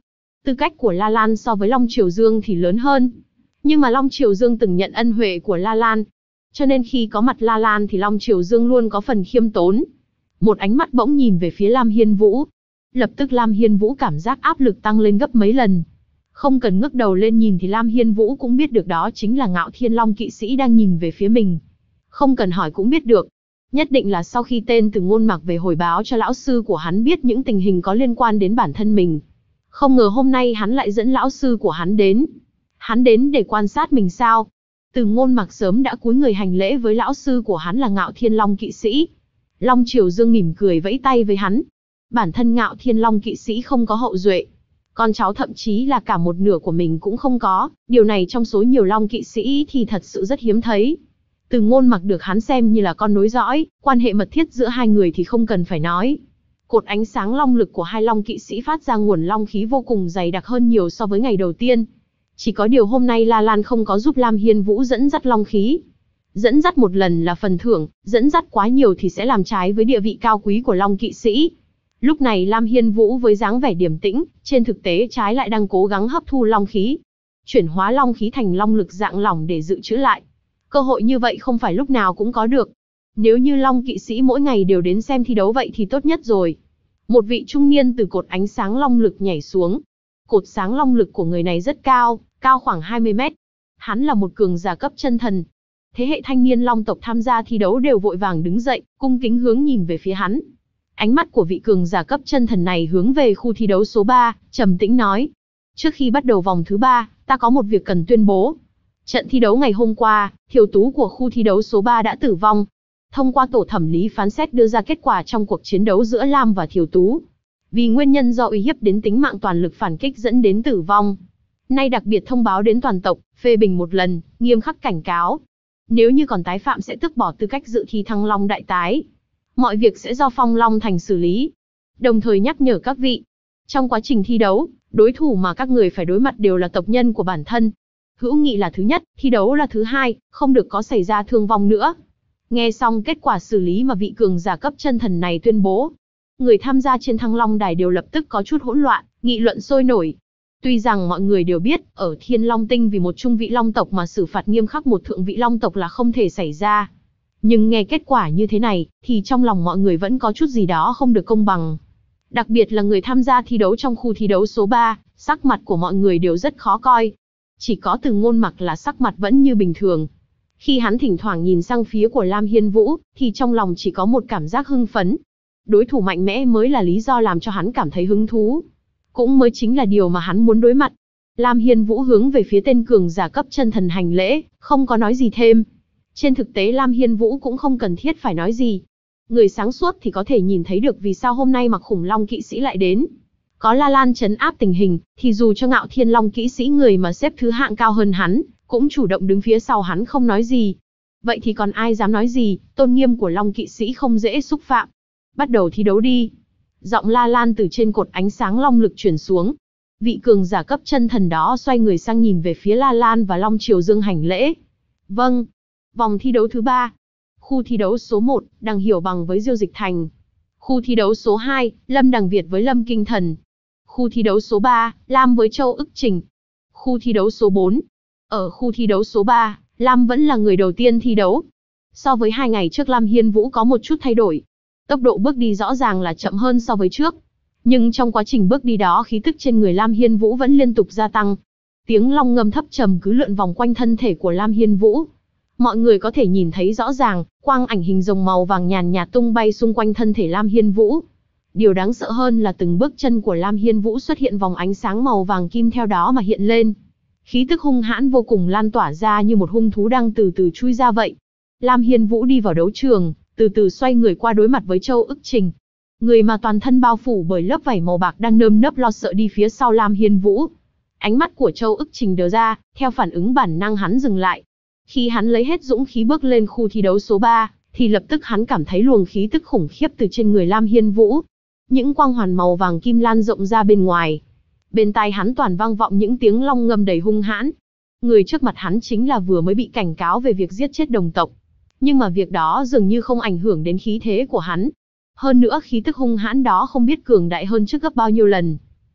Tư cách của La Lan so với Long Triều Dương thì lớn hơn. Nhưng mà Long Triều Dương từng nhận ân huệ của La Lan. Cho nên khi có mặt La Lan thì Long Triều Dương luôn có phần khiêm tốn. Một ánh mắt bỗng nhìn về phía Lam Hiên Vũ. Lập tức Lam Hiên Vũ cảm giác áp lực tăng lên gấp mấy lần. Không cần ngước đầu lên nhìn thì Lam Hiên Vũ cũng biết được đó chính là Ngạo Thiên Long kỵ sĩ đang nhìn về phía mình. Không cần hỏi cũng biết được. Nhất định là sau khi tên Từ Ngôn Mặc về hồi báo cho lão sư của hắn biết những tình hình có liên quan đến bản thân mình. Không ngờ hôm nay hắn lại dẫn lão sư của hắn đến. Hắn đến để quan sát mình sao? Từ Ngôn Mặc sớm đã cúi người hành lễ với lão sư của hắn là Ngạo Thiên Long kỵ sĩ. Long Triều Dương mỉm cười vẫy tay với hắn. Bản thân Ngạo Thiên Long kỵ sĩ không có hậu duệ. Con cháu thậm chí là cả một nửa của mình cũng không có. Điều này trong số nhiều Long kỵ sĩ thì thật sự rất hiếm thấy. Từ Ngôn Mặc được hắn xem như là con nối dõi, quan hệ mật thiết giữa hai người thì không cần phải nói. Cột ánh sáng long lực của hai Long kỵ sĩ phát ra nguồn long khí vô cùng dày đặc hơn nhiều so với ngày đầu tiên. Chỉ có điều hôm nay La Lan không có giúp Lam Hiên Vũ dẫn dắt long khí. Dẫn dắt một lần là phần thưởng, dẫn dắt quá nhiều thì sẽ làm trái với địa vị cao quý của Long kỵ sĩ. Lúc này Lam Hiên Vũ với dáng vẻ điềm tĩnh, trên thực tế trái lại đang cố gắng hấp thu long khí. Chuyển hóa long khí thành long lực dạng lỏng để dự trữ lại. Cơ hội như vậy không phải lúc nào cũng có được. Nếu như Long kỵ sĩ mỗi ngày đều đến xem thi đấu vậy thì tốt nhất rồi. Một vị trung niên từ cột ánh sáng long lực nhảy xuống. Cột sáng long lực của người này rất cao, cao khoảng 20 mét. Hắn là một cường giả cấp chân thần. Thế hệ thanh niên Long tộc tham gia thi đấu đều vội vàng đứng dậy, cung kính hướng nhìn về phía hắn. Ánh mắt của vị cường giả cấp chân thần này hướng về khu thi đấu số 3, trầm tĩnh nói. Trước khi bắt đầu vòng thứ 3, ta có một việc cần tuyên bố. Trận thi đấu ngày hôm qua, Thiều Tú của khu thi đấu số 3 đã tử vong. Thông qua tổ thẩm lý phán xét đưa ra kết quả trong cuộc chiến đấu giữa Lam và Thiều Tú. Vì nguyên nhân do uy hiếp đến tính mạng toàn lực phản kích dẫn đến tử vong. Nay đặc biệt thông báo đến toàn tộc, phê bình một lần, nghiêm khắc cảnh cáo. Nếu như còn tái phạm sẽ tước bỏ tư cách dự thi Thăng Long đại tái. Mọi việc sẽ do Phong Long Thành xử lý. Đồng thời nhắc nhở các vị. Trong quá trình thi đấu, đối thủ mà các người phải đối mặt đều là tộc nhân của bản thân. Hữu nghị là thứ nhất, thi đấu là thứ hai, không được có xảy ra thương vong nữa. Nghe xong kết quả xử lý mà vị cường giả cấp chân thần này tuyên bố. Người tham gia trên Thăng Long Đài đều lập tức có chút hỗn loạn, nghị luận sôi nổi. Tuy rằng mọi người đều biết, ở Thiên Long Tinh vì một trung vị Long tộc mà xử phạt nghiêm khắc một thượng vị Long tộc là không thể xảy ra. Nhưng nghe kết quả như thế này, thì trong lòng mọi người vẫn có chút gì đó không được công bằng. Đặc biệt là người tham gia thi đấu trong khu thi đấu số 3, sắc mặt của mọi người đều rất khó coi. Chỉ có Từ Ngôn Mặc là sắc mặt vẫn như bình thường. Khi hắn thỉnh thoảng nhìn sang phía của Lam Hiên Vũ, thì trong lòng chỉ có một cảm giác hưng phấn. Đối thủ mạnh mẽ mới là lý do làm cho hắn cảm thấy hứng thú. Cũng mới chính là điều mà hắn muốn đối mặt. Lam Hiên Vũ hướng về phía tên cường giả cấp chân thần hành lễ, không có nói gì thêm. Trên thực tế Lam Hiên Vũ cũng không cần thiết phải nói gì. Người sáng suốt thì có thể nhìn thấy được vì sao hôm nay Mặc Khủng Long kỵ sĩ lại đến. Có La Lan trấn áp tình hình, thì dù cho Ngạo Thiên Long kỵ sĩ người mà xếp thứ hạng cao hơn hắn, cũng chủ động đứng phía sau hắn không nói gì. Vậy thì còn ai dám nói gì, tôn nghiêm của Long kỵ sĩ không dễ xúc phạm. Bắt đầu thi đấu đi. Giọng La Lan từ trên cột ánh sáng long lực chuyển xuống. Vị cường giả cấp chân thần đó xoay người sang nhìn về phía La Lan và Long Triều Dương hành lễ. Vâng. Vòng thi đấu thứ 3. Khu thi đấu số 1, Đằng Hiểu Bằng với Diêu Dịch Thành. Khu thi đấu số 2, Lâm Đằng Việt với Lâm Kinh Thần. Khu thi đấu số 3, Lam với Châu Ức Trình. Khu thi đấu số 4. Ở khu thi đấu số 3, Lam vẫn là người đầu tiên thi đấu. So với 2 ngày trước Lam Hiên Vũ có một chút thay đổi. Tốc độ bước đi rõ ràng là chậm hơn so với trước. Nhưng trong quá trình bước đi đó khí tức trên người Lam Hiên Vũ vẫn liên tục gia tăng. Tiếng long ngâm thấp trầm cứ lượn vòng quanh thân thể của Lam Hiên Vũ. Mọi người có thể nhìn thấy rõ ràng, quang ảnh hình rồng màu vàng nhàn nhạt tung bay xung quanh thân thể Lam Hiên Vũ. Điều đáng sợ hơn là từng bước chân của Lam Hiên Vũ xuất hiện vòng ánh sáng màu vàng kim theo đó mà hiện lên. Khí tức hung hãn vô cùng lan tỏa ra như một hung thú đang từ từ chui ra vậy. Lam Hiên Vũ đi vào đấu trường, từ từ xoay người qua đối mặt với Châu Ức Trình. Người mà toàn thân bao phủ bởi lớp vảy màu bạc đang nơm nớp lo sợ đi phía sau Lam Hiên Vũ. Ánh mắt của Châu Ức Trình đờ ra, theo phản ứng bản năng hắn dừng lại. Khi hắn lấy hết dũng khí bước lên khu thi đấu số 3, thì lập tức hắn cảm thấy luồng khí tức khủng khiếp từ trên người Lam Hiên Vũ. Những quang hoàn màu vàng kim lan rộng ra bên ngoài. Bên tai hắn toàn vang vọng những tiếng long ngâm đầy hung hãn. Người trước mặt hắn chính là vừa mới bị cảnh cáo về việc giết chết đồng tộc. Nhưng mà việc đó dường như không ảnh hưởng đến khí thế của hắn. Hơn nữa khí tức hung hãn đó không biết cường đại hơn trước gấp bao nhiêu lần.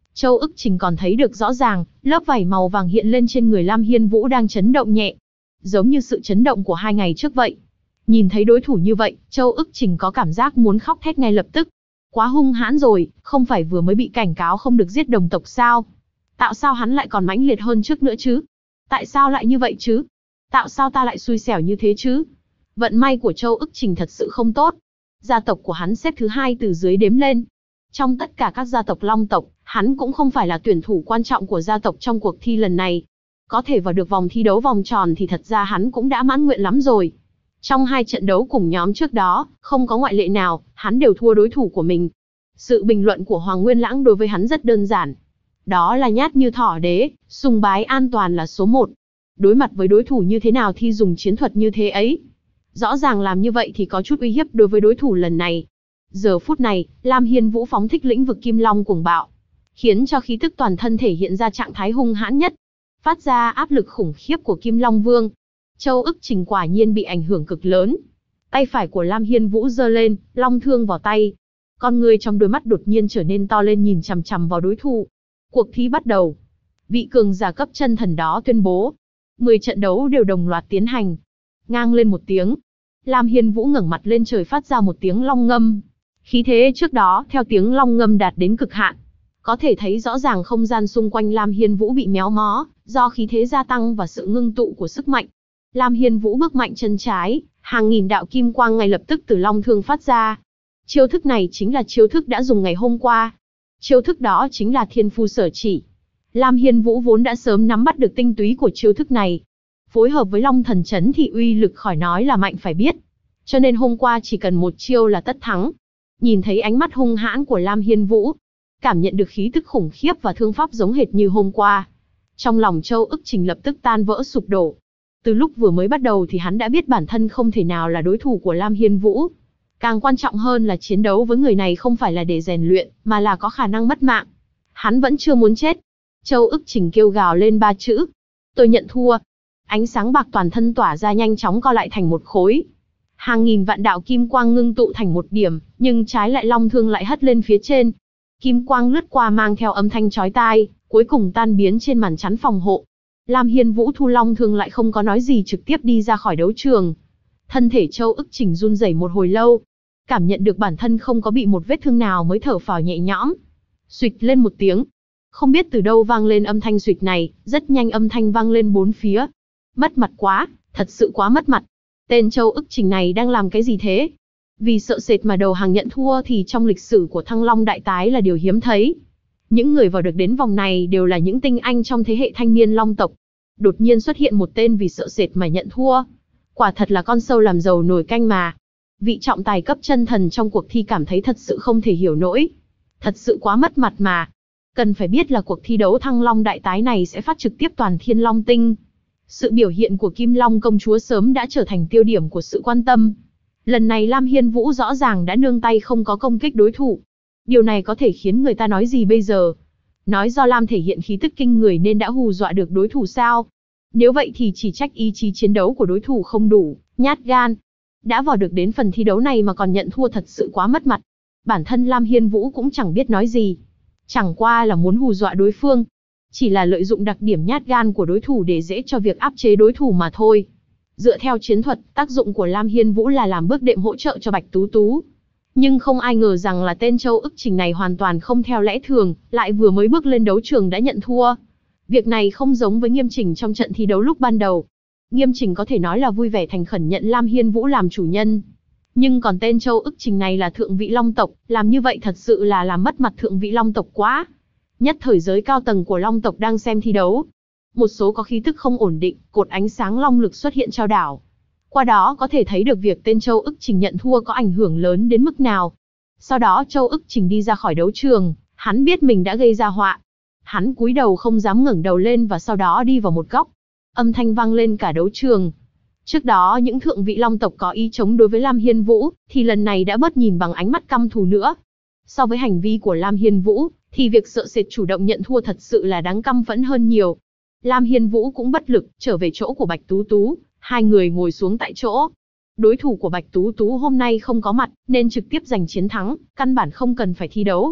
Châu Ức Trình còn thấy được rõ ràng, lớp vảy màu vàng hiện lên trên người Lam Hiên Vũ đang chấn động nhẹ. Giống như sự chấn động của 2 ngày trước vậy. Nhìn thấy đối thủ như vậy, Châu Ức Trình có cảm giác muốn khóc thét ngay lập tức. Quá hung hãn rồi, không phải vừa mới bị cảnh cáo không được giết đồng tộc sao? Tại sao hắn lại còn mãnh liệt hơn trước nữa chứ? Tại sao lại như vậy chứ? Tại sao ta lại xui xẻo như thế chứ? Vận may của Châu Ức Trình thật sự không tốt. Gia tộc của hắn xếp thứ 2 từ dưới đếm lên. Trong tất cả các gia tộc Long tộc, hắn cũng không phải là tuyển thủ quan trọng của gia tộc trong cuộc thi lần này. Có thể vào được vòng thi đấu vòng tròn thì thật ra hắn cũng đã mãn nguyện lắm rồi. Trong 2 trận đấu cùng nhóm trước đó, không có ngoại lệ nào, hắn đều thua đối thủ của mình. Sự bình luận của Hoàng Nguyên Lãng đối với hắn rất đơn giản. Đó là nhát như thỏ đế, sùng bái an toàn là số 1. Đối mặt với đối thủ như thế nào thì dùng chiến thuật như thế ấy. Rõ ràng làm như vậy thì có chút uy hiếp đối với đối thủ lần này. Giờ phút này, Lam Hiên Vũ phóng thích lĩnh vực Kim Long cuồng bạo, khiến cho khí tức toàn thân thể hiện ra trạng thái hung hãn nhất, phát ra áp lực khủng khiếp của Kim Long Vương. Châu Ức Trình quả nhiên bị ảnh hưởng cực lớn. Tay phải của Lam Hiên Vũ giơ lên, long thương vào tay. Con người trong đôi mắt đột nhiên trở nên to lên nhìn chằm chằm vào đối thủ. Cuộc thi bắt đầu. Vị cường giả cấp chân thần đó tuyên bố. 10 trận đấu đều đồng loạt tiến hành. Ngang lên một tiếng. Lam Hiên Vũ ngẩng mặt lên trời phát ra một tiếng long ngâm. Khí thế trước đó theo tiếng long ngâm đạt đến cực hạn. Có thể thấy rõ ràng không gian xung quanh Lam Hiên Vũ bị méo mó, do khí thế gia tăng và sự ngưng tụ của sức mạnh. Lam Hiên Vũ bước mạnh chân trái, hàng nghìn đạo kim quang ngay lập tức từ long thương phát ra. Chiêu thức này chính là chiêu thức đã dùng ngày hôm qua. Chiêu thức đó chính là thiên phu sở chỉ. Lam Hiên Vũ vốn đã sớm nắm bắt được tinh túy của chiêu thức này. Phối hợp với Long Thần Chấn thì uy lực khỏi nói là mạnh phải biết. Cho nên hôm qua chỉ cần một chiêu là tất thắng. Nhìn thấy ánh mắt hung hãn của Lam Hiên Vũ, cảm nhận được khí tức khủng khiếp và thương pháp giống hệt như hôm qua. Trong lòng Châu Ức Trình lập tức tan vỡ sụp đổ. Từ lúc vừa mới bắt đầu thì hắn đã biết bản thân không thể nào là đối thủ của Lam Hiên Vũ. Càng quan trọng hơn là chiến đấu với người này không phải là để rèn luyện, mà là có khả năng mất mạng. Hắn vẫn chưa muốn chết. Châu Ức Trình kêu gào lên 3 chữ. Tôi nhận thua. Ánh sáng bạc toàn thân tỏa ra nhanh chóng co lại thành một khối. Hàng nghìn vạn đạo kim quang ngưng tụ thành một điểm, nhưng trái lại long thương lại hất lên phía trên. Kim quang lướt qua mang theo âm thanh chói tai, cuối cùng tan biến trên màn chắn phòng hộ. Lam Hiên Vũ thu long thương lại không có nói gì trực tiếp đi ra khỏi đấu trường. Thân thể Châu Ức Trình run rẩy một hồi lâu. Cảm nhận được bản thân không có bị một vết thương nào mới thở phào nhẹ nhõm. Xuịch lên một tiếng. Không biết từ đâu vang lên âm thanh xuịch này, rất nhanh âm thanh vang lên bốn phía. Mất mặt quá, thật sự quá mất mặt. Tên Châu Ức Trình này đang làm cái gì thế? Vì sợ sệt mà đầu hàng nhận thua thì trong lịch sử của Thăng Long Đại Tái là điều hiếm thấy. Những người vào được đến vòng này đều là những tinh anh trong thế hệ thanh niên Long tộc. Đột nhiên xuất hiện một tên vì sợ sệt mà nhận thua. Quả thật là con sâu làm giàu nồi canh mà. Vị trọng tài cấp chân thần trong cuộc thi cảm thấy thật sự không thể hiểu nổi. Thật sự quá mất mặt mà. Cần phải biết là cuộc thi đấu Thăng Long Đại Tái này sẽ phát trực tiếp toàn Thiên Long Tinh. Sự biểu hiện của Kim Long công chúa sớm đã trở thành tiêu điểm của sự quan tâm. Lần này Lam Hiên Vũ rõ ràng đã nương tay không có công kích đối thủ. Điều này có thể khiến người ta nói gì bây giờ? Nói do Lam thể hiện khí tức kinh người nên đã hù dọa được đối thủ sao? Nếu vậy thì chỉ trách ý chí chiến đấu của đối thủ không đủ, nhát gan. Đã vào được đến phần thi đấu này mà còn nhận thua thật sự quá mất mặt. Bản thân Lam Hiên Vũ cũng chẳng biết nói gì. Chẳng qua là muốn hù dọa đối phương. Chỉ là lợi dụng đặc điểm nhát gan của đối thủ để dễ cho việc áp chế đối thủ mà thôi. Dựa theo chiến thuật, tác dụng của Lam Hiên Vũ là làm bước đệm hỗ trợ cho Bạch Tú Tú. Nhưng không ai ngờ rằng là tên Châu Ức Trình này hoàn toàn không theo lẽ thường, lại vừa mới bước lên đấu trường đã nhận thua. Việc này không giống với Nghiêm Trình trong trận thi đấu lúc ban đầu. Nghiêm Trình có thể nói là vui vẻ thành khẩn nhận Lam Hiên Vũ làm chủ nhân. Nhưng còn tên Châu Ức Trình này là thượng vị Long tộc, làm như vậy thật sự là làm mất mặt thượng vị Long tộc quá. Nhất thời giới cao tầng của Long tộc đang xem thi đấu. Một số có khí tức không ổn định, cột ánh sáng long lực xuất hiện trao đảo. Qua đó có thể thấy được việc tên Châu Ức Trình nhận thua có ảnh hưởng lớn đến mức nào. Sau đó Châu Ức Trình đi ra khỏi đấu trường, hắn biết mình đã gây ra họa. Hắn cúi đầu không dám ngẩng đầu lên và sau đó đi vào một góc. Âm thanh vang lên cả đấu trường. Trước đó những thượng vị Long tộc có ý chống đối với Lam Hiên Vũ, thì lần này đã bớt nhìn bằng ánh mắt căm thù nữa. So với hành vi của Lam Hiên Vũ, thì việc sợ sệt chủ động nhận thua thật sự là đáng căm phẫn hơn nhiều. Lam Hiên Vũ cũng bất lực, trở về chỗ của Bạch Tú Tú, hai người ngồi xuống tại chỗ. Đối thủ của Bạch Tú Tú hôm nay không có mặt, nên trực tiếp giành chiến thắng, căn bản không cần phải thi đấu.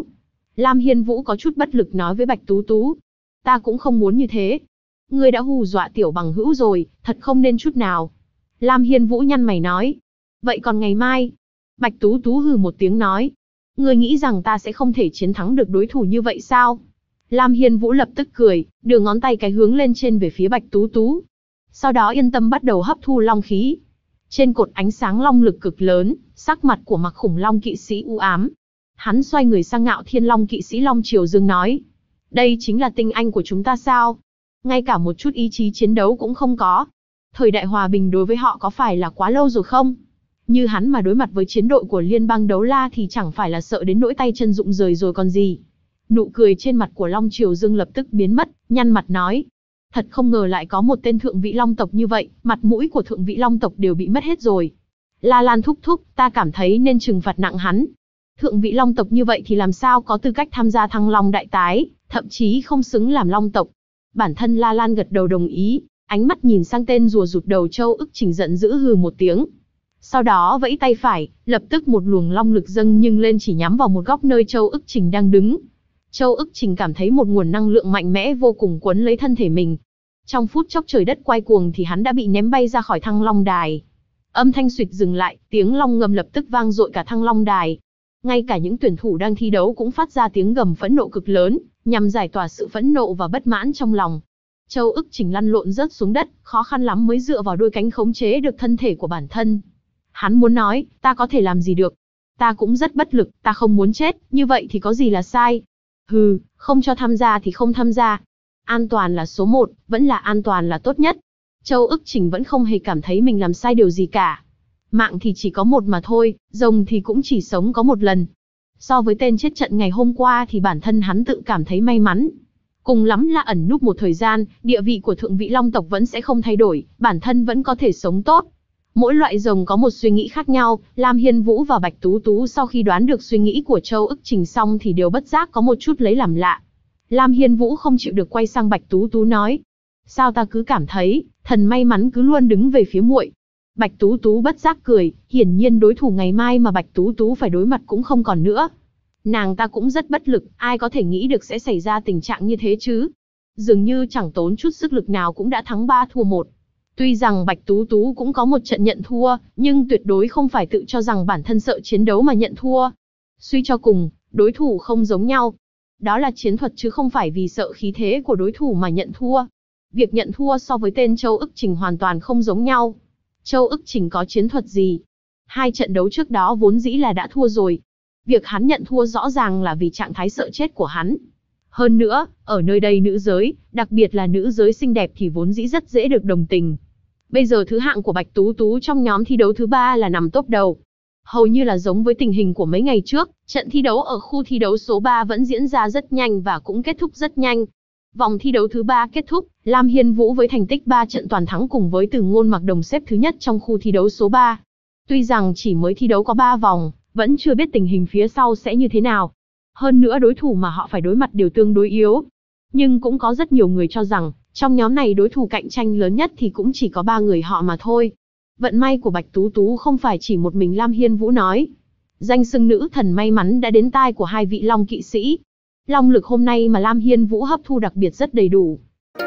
Lam Hiên Vũ có chút bất lực nói với Bạch Tú Tú. Ta cũng không muốn như thế. Ngươi đã hù dọa tiểu bằng hữu rồi, thật không nên chút nào. Lam Hiên Vũ nhăn mày nói. Vậy còn ngày mai? Bạch Tú Tú hừ một tiếng nói. Ngươi nghĩ rằng ta sẽ không thể chiến thắng được đối thủ như vậy sao? Lam Hiên Vũ lập tức cười, đưa ngón tay cái hướng lên trên về phía Bạch Tú Tú. Sau đó yên tâm bắt đầu hấp thu long khí. Trên cột ánh sáng long lực cực lớn, sắc mặt của Mặc Khủng Long kỵ sĩ u ám. Hắn xoay người sang Ngạo Thiên Long kỵ sĩ Long Triều Dương nói. Đây chính là tinh anh của chúng ta sao? Ngay cả một chút ý chí chiến đấu cũng không có. Thời đại hòa bình đối với họ có phải là quá lâu rồi không? Như hắn mà đối mặt với chiến đội của Liên bang Đấu La thì chẳng phải là sợ đến nỗi tay chân rụng rời rồi còn gì. Nụ cười trên mặt của Long Triều Dương lập tức biến mất, nhăn mặt nói. Thật không ngờ lại có một tên thượng vị long tộc như vậy, mặt mũi của thượng vị long tộc đều bị mất hết rồi. La Lan thúc thúc, ta cảm thấy nên trừng phạt nặng hắn. Thượng vị long tộc như vậy thì làm sao có tư cách tham gia Thăng Long đại tái, thậm chí không xứng làm long tộc. Bản thân La Lan gật đầu đồng ý, ánh mắt nhìn sang tên rùa rụt đầu Châu Ức Trình giận dữ hừ một tiếng. Sau đó vẫy tay phải, lập tức một luồng long lực dâng nhưng lên chỉ nhắm vào một góc nơi Châu Ức Trình đang đứng. Châu Ức Trình cảm thấy một nguồn năng lượng mạnh mẽ vô cùng quấn lấy thân thể mình. Trong phút chốc trời đất quay cuồng thì hắn đã bị ném bay ra khỏi Thăng Long đài. Âm thanh xuỵt dừng lại, tiếng long ngâm lập tức vang dội cả Thăng Long đài. Ngay cả những tuyển thủ đang thi đấu cũng phát ra tiếng gầm phẫn nộ cực lớn, nhằm giải tỏa sự phẫn nộ và bất mãn trong lòng. Châu Ức Trình lăn lộn rớt xuống đất, khó khăn lắm mới dựa vào đôi cánh khống chế được thân thể của bản thân. Hắn muốn nói, ta có thể làm gì được? Ta cũng rất bất lực, ta không muốn chết, như vậy thì có gì là sai? Hừ, không cho tham gia thì không tham gia. An toàn là số một, vẫn là an toàn là tốt nhất. Châu Ức Trình vẫn không hề cảm thấy mình làm sai điều gì cả. Mạng thì chỉ có một mà thôi, rồng thì cũng chỉ sống có một lần. So với tên chết trận ngày hôm qua thì bản thân hắn tự cảm thấy may mắn. Cùng lắm là ẩn núp một thời gian, địa vị của thượng vị long tộc vẫn sẽ không thay đổi, bản thân vẫn có thể sống tốt. Mỗi loại rồng có một suy nghĩ khác nhau, Lam Hiên Vũ và Bạch Tú Tú sau khi đoán được suy nghĩ của Châu Ức Trình xong thì đều bất giác có một chút lấy làm lạ. Lam Hiên Vũ không chịu được quay sang Bạch Tú Tú nói. Sao ta cứ cảm thấy, thần may mắn cứ luôn đứng về phía muội. Bạch Tú Tú bất giác cười, hiển nhiên đối thủ ngày mai mà Bạch Tú Tú phải đối mặt cũng không còn nữa. Nàng ta cũng rất bất lực, ai có thể nghĩ được sẽ xảy ra tình trạng như thế chứ. Dường như chẳng tốn chút sức lực nào cũng đã thắng 3 thua 1. Tuy rằng Bạch Tú Tú cũng có một trận nhận thua, nhưng tuyệt đối không phải tự cho rằng bản thân sợ chiến đấu mà nhận thua. Suy cho cùng, đối thủ không giống nhau. Đó là chiến thuật chứ không phải vì sợ khí thế của đối thủ mà nhận thua. Việc nhận thua so với tên Châu Ức Trình hoàn toàn không giống nhau. Châu Ức Trình có chiến thuật gì? 2 trận đấu trước đó vốn dĩ là đã thua rồi. Việc hắn nhận thua rõ ràng là vì trạng thái sợ chết của hắn. Hơn nữa, ở nơi đây nữ giới, đặc biệt là nữ giới xinh đẹp thì vốn dĩ rất dễ được đồng tình. Bây giờ thứ hạng của Bạch Tú Tú trong nhóm thi đấu thứ 3 là nằm top đầu. Hầu như là giống với tình hình của mấy ngày trước, trận thi đấu ở khu thi đấu số 3 vẫn diễn ra rất nhanh và cũng kết thúc rất nhanh. Vòng thi đấu thứ 3 kết thúc, Lam Hiên Vũ với thành tích 3 trận toàn thắng cùng với Từ Ngôn Mặc Đồng xếp thứ nhất trong khu thi đấu số 3. Tuy rằng chỉ mới thi đấu có 3 vòng, vẫn chưa biết tình hình phía sau sẽ như thế nào. Hơn nữa đối thủ mà họ phải đối mặt đều tương đối yếu. Nhưng cũng có rất nhiều người cho rằng, trong nhóm này đối thủ cạnh tranh lớn nhất thì cũng chỉ có 3 người họ mà thôi. Vận may của Bạch Tú Tú không phải chỉ một mình Lam Hiên Vũ nói. Danh xưng nữ thần may mắn đã đến tai của 2 vị long kỵ sĩ. Long lực hôm nay mà Lam Hiên Vũ hấp thu đặc biệt rất đầy đủ.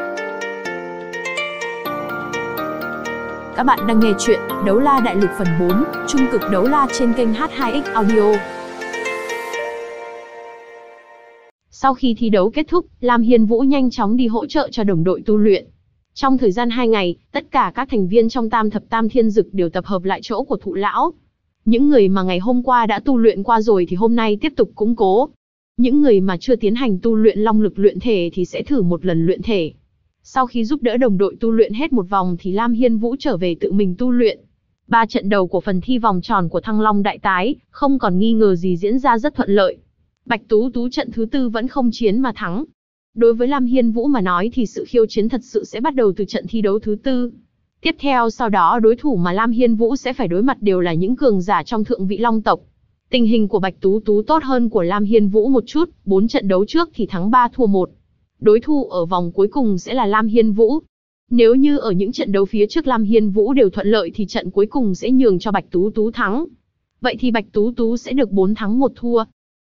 Các bạn đang nghe chuyện Đấu La Đại Lục phần 4, Trung cực Đấu La trên kênh H2X Audio. Sau khi thi đấu kết thúc, Lam Hiên Vũ nhanh chóng đi hỗ trợ cho đồng đội tu luyện. Trong thời gian 2 ngày, tất cả các thành viên trong Tam Thập Tam Thiên Dực đều tập hợp lại chỗ của Thụ Lão. Những người mà ngày hôm qua đã tu luyện qua rồi thì hôm nay tiếp tục củng cố. Những người mà chưa tiến hành tu luyện long lực luyện thể thì sẽ thử một lần luyện thể. Sau khi giúp đỡ đồng đội tu luyện hết một vòng thì Lam Hiên Vũ trở về tự mình tu luyện. 3 trận đầu của phần thi vòng tròn của Thăng Long đại tái, không còn nghi ngờ gì diễn ra rất thuận lợi. Bạch Tú Tú trận thứ 4 vẫn không chiến mà thắng. Đối với Lam Hiên Vũ mà nói thì sự khiêu chiến thật sự sẽ bắt đầu từ trận thi đấu thứ 4. Tiếp theo sau đó đối thủ mà Lam Hiên Vũ sẽ phải đối mặt đều là những cường giả trong thượng vị long tộc. Tình hình của Bạch Tú Tú tốt hơn của Lam Hiên Vũ một chút, 4 trận đấu trước thì thắng 3 thua 1. Đối thủ ở vòng cuối cùng sẽ là Lam Hiên Vũ. Nếu như ở những trận đấu phía trước Lam Hiên Vũ đều thuận lợi thì trận cuối cùng sẽ nhường cho Bạch Tú Tú thắng. Vậy thì Bạch Tú Tú sẽ được 4 thắng 1 thua.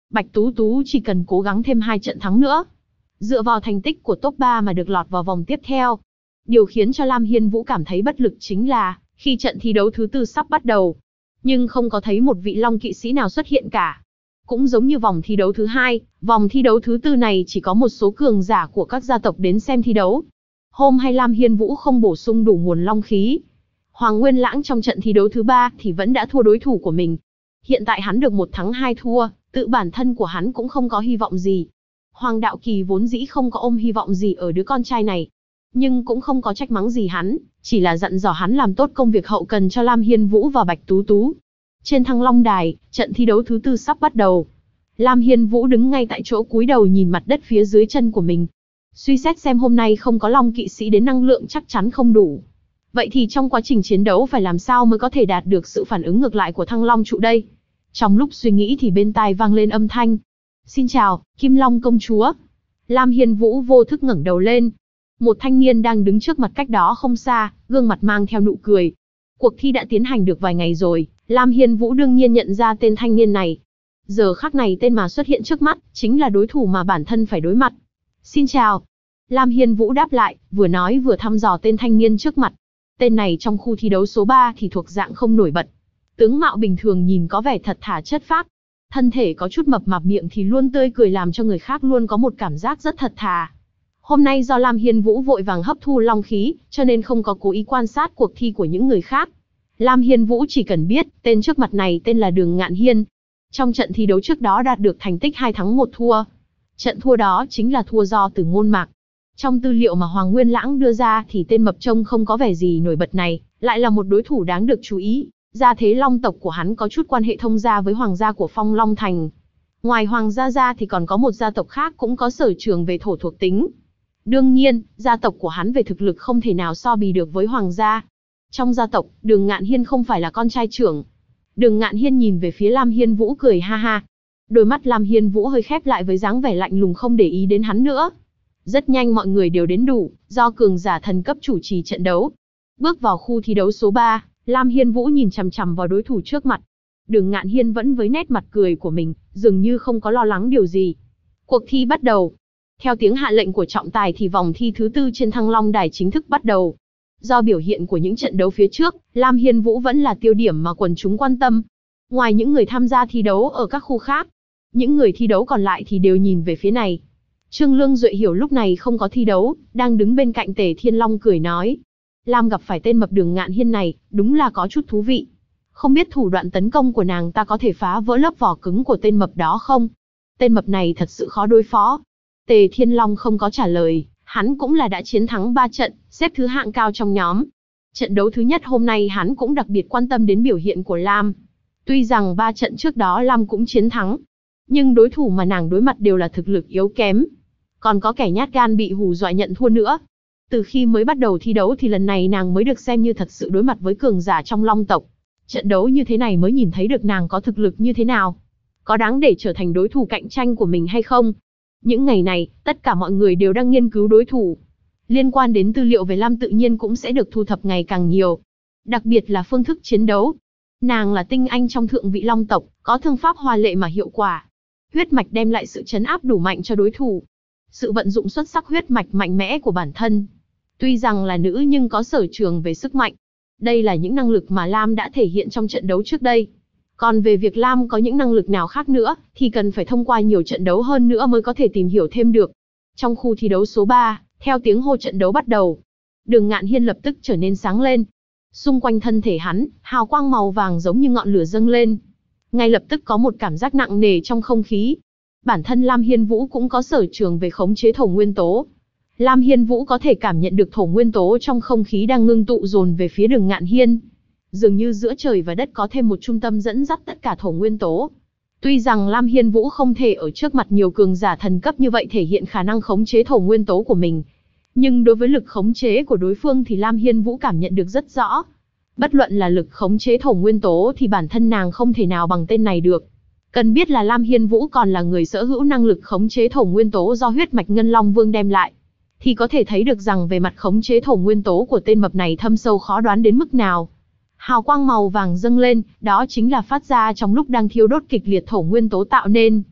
Bạch Tú Tú chỉ cần cố gắng thêm 2 trận thắng nữa, dựa vào thành tích của top 3 mà được lọt vào vòng tiếp theo. Điều khiến cho Lam Hiên Vũ cảm thấy bất lực chính là, khi trận thi đấu thứ 4 sắp bắt đầu, nhưng không có thấy một vị Long kỵ sĩ nào xuất hiện cả. Cũng giống như vòng thi đấu thứ 2, vòng thi đấu thứ 4 này chỉ có một số cường giả của các gia tộc đến xem thi đấu. Hôm hay Lam Hiên Vũ không bổ sung đủ nguồn long khí, Hoàng Nguyên Lãng trong trận thi đấu thứ 3 thì vẫn đã thua đối thủ của mình. Hiện tại hắn được 1 thắng 2 thua, tự bản thân của hắn cũng không có hy vọng gì. Hoàng Đạo Kỳ vốn dĩ không có ôm hy vọng gì ở đứa con trai này, nhưng cũng không có trách mắng gì hắn, chỉ là dặn dò hắn làm tốt công việc hậu cần cho Lam Hiên Vũ và Bạch Tú Tú. Trên Thăng Long Đài, trận thi đấu thứ 4 sắp bắt đầu. Lam Hiên Vũ đứng ngay tại chỗ cúi đầu nhìn mặt đất phía dưới chân của mình. Suy xét xem hôm nay không có Long kỵ sĩ đến năng lượng chắc chắn không đủ. Vậy thì trong quá trình chiến đấu phải làm sao mới có thể đạt được sự phản ứng ngược lại của Thăng Long trụ đây? Trong lúc suy nghĩ thì bên tai vang lên âm thanh. Xin chào, Kim Long công chúa. Lam Hiên Vũ vô thức ngẩng đầu lên. Một thanh niên đang đứng trước mặt cách đó không xa, gương mặt mang theo nụ cười. Cuộc thi đã tiến hành được vài ngày rồi, Lam Hiên Vũ đương nhiên nhận ra tên thanh niên này. Giờ khắc này tên mà xuất hiện trước mắt, chính là đối thủ mà bản thân phải đối mặt. Xin chào. Lam Hiên Vũ đáp lại, vừa nói vừa thăm dò tên thanh niên trước mặt. Tên này trong khu thi đấu số 3 thì thuộc dạng không nổi bật. Tướng mạo bình thường nhìn có vẻ thật thà chất phác. Thân thể có chút mập mạp, miệng thì luôn tươi cười làm cho người khác luôn có một cảm giác rất thật thà. Hôm nay do Lam Hiên Vũ vội vàng hấp thu long khí, cho nên không có cố ý quan sát cuộc thi của những người khác. Lam Hiên Vũ chỉ cần biết, tên trước mặt này tên là Đường Ngạn Hiên. Trong trận thi đấu trước đó đạt được thành tích 2 thắng 1 thua. Trận thua đó chính là thua do Tử Ngôn Mạc. Trong tư liệu mà Hoàng Nguyên Lãng đưa ra thì tên mập trông không có vẻ gì nổi bật này, lại là một đối thủ đáng được chú ý. Gia thế Long tộc của hắn có chút quan hệ thông gia với hoàng gia của Phong Long Thành. Ngoài hoàng gia ra thì còn có một gia tộc khác cũng có sở trường về thổ thuộc tính. Đương nhiên, gia tộc của hắn về thực lực không thể nào so bì được với hoàng gia. Trong gia tộc, Đường Ngạn Hiên không phải là con trai trưởng. Đường Ngạn Hiên nhìn về phía Lam Hiên Vũ cười ha ha. Đôi mắt Lam Hiên Vũ hơi khép lại với dáng vẻ lạnh lùng không để ý đến hắn nữa. Rất nhanh mọi người đều đến đủ, do cường giả thần cấp chủ trì trận đấu. Bước vào khu thi đấu số 3, Lam Hiên Vũ nhìn chằm chằm vào đối thủ trước mặt. Đường Ngạn Hiên vẫn với nét mặt cười của mình, dường như không có lo lắng điều gì. Cuộc thi bắt đầu. Theo tiếng hạ lệnh của trọng tài thì vòng thi thứ 4 trên Thăng Long Đài chính thức bắt đầu. Do biểu hiện của những trận đấu phía trước, Lam Hiên Vũ vẫn là tiêu điểm mà quần chúng quan tâm. Ngoài những người tham gia thi đấu ở các khu khác, những người thi đấu còn lại thì đều nhìn về phía này. Trương Lương Duệ Hiểu lúc này không có thi đấu, đang đứng bên cạnh Tề Thiên Long cười nói. Lam gặp phải tên mập Đường Ngạn Hiên này, đúng là có chút thú vị. Không biết thủ đoạn tấn công của nàng ta có thể phá vỡ lớp vỏ cứng của tên mập đó không? Tên mập này thật sự khó đối phó. Tề Thiên Long không có trả lời, hắn cũng là đã chiến thắng 3 trận, xếp thứ hạng cao trong nhóm. Trận đấu thứ nhất hôm nay hắn cũng đặc biệt quan tâm đến biểu hiện của Lam. Tuy rằng 3 trận trước đó Lam cũng chiến thắng, nhưng đối thủ mà nàng đối mặt đều là thực lực yếu kém. Còn có kẻ nhát gan bị hù dọa nhận thua nữa. Từ khi mới bắt đầu thi đấu thì lần này nàng mới được xem như thật sự đối mặt với cường giả trong Long tộc. Trận đấu như thế này mới nhìn thấy được nàng có thực lực như thế nào. Có đáng để trở thành đối thủ cạnh tranh của mình hay không? Những ngày này, tất cả mọi người đều đang nghiên cứu đối thủ. Liên quan đến tư liệu về Lam tự nhiên cũng sẽ được thu thập ngày càng nhiều. Đặc biệt là phương thức chiến đấu. Nàng là tinh anh trong thượng vị Long tộc, có thương pháp hoa lệ mà hiệu quả. Huyết mạch đem lại sự trấn áp đủ mạnh cho đối thủ. Sự vận dụng xuất sắc huyết mạch mạnh mẽ của bản thân. Tuy rằng là nữ nhưng có sở trường về sức mạnh. Đây là những năng lực mà Lam đã thể hiện trong trận đấu trước đây. Còn về việc Lam có những năng lực nào khác nữa, thì cần phải thông qua nhiều trận đấu hơn nữa mới có thể tìm hiểu thêm được. Trong khu thi đấu số 3, theo tiếng hô trận đấu bắt đầu, Đường Ngạn Hiên lập tức trở nên sáng lên. Xung quanh thân thể hắn, hào quang màu vàng giống như ngọn lửa dâng lên. Ngay lập tức có một cảm giác nặng nề trong không khí. Bản thân Lam Hiên Vũ cũng có sở trường về khống chế thổ nguyên tố. Lam Hiên Vũ có thể cảm nhận được thổ nguyên tố trong không khí đang ngưng tụ dồn về phía Đường Ngạn Hiên. Dường như giữa trời và đất có thêm một trung tâm dẫn dắt tất cả thổ nguyên tố. Tuy rằng Lam Hiên Vũ không thể ở trước mặt nhiều cường giả thần cấp như vậy thể hiện khả năng khống chế thổ nguyên tố của mình, nhưng đối với lực khống chế của đối phương thì Lam Hiên Vũ cảm nhận được rất rõ. Bất luận là lực khống chế thổ nguyên tố thì bản thân nàng không thể nào bằng tên này được. Cần biết là Lam Hiên Vũ còn là người sở hữu năng lực khống chế thổ nguyên tố do huyết mạch Ngân Long Vương đem lại, thì có thể thấy được rằng về mặt khống chế thổ nguyên tố của tên mập này thâm sâu khó đoán đến mức nào. Hào quang màu vàng dâng lên, đó chính là phát ra trong lúc đang thiêu đốt kịch liệt thổ nguyên tố tạo nên.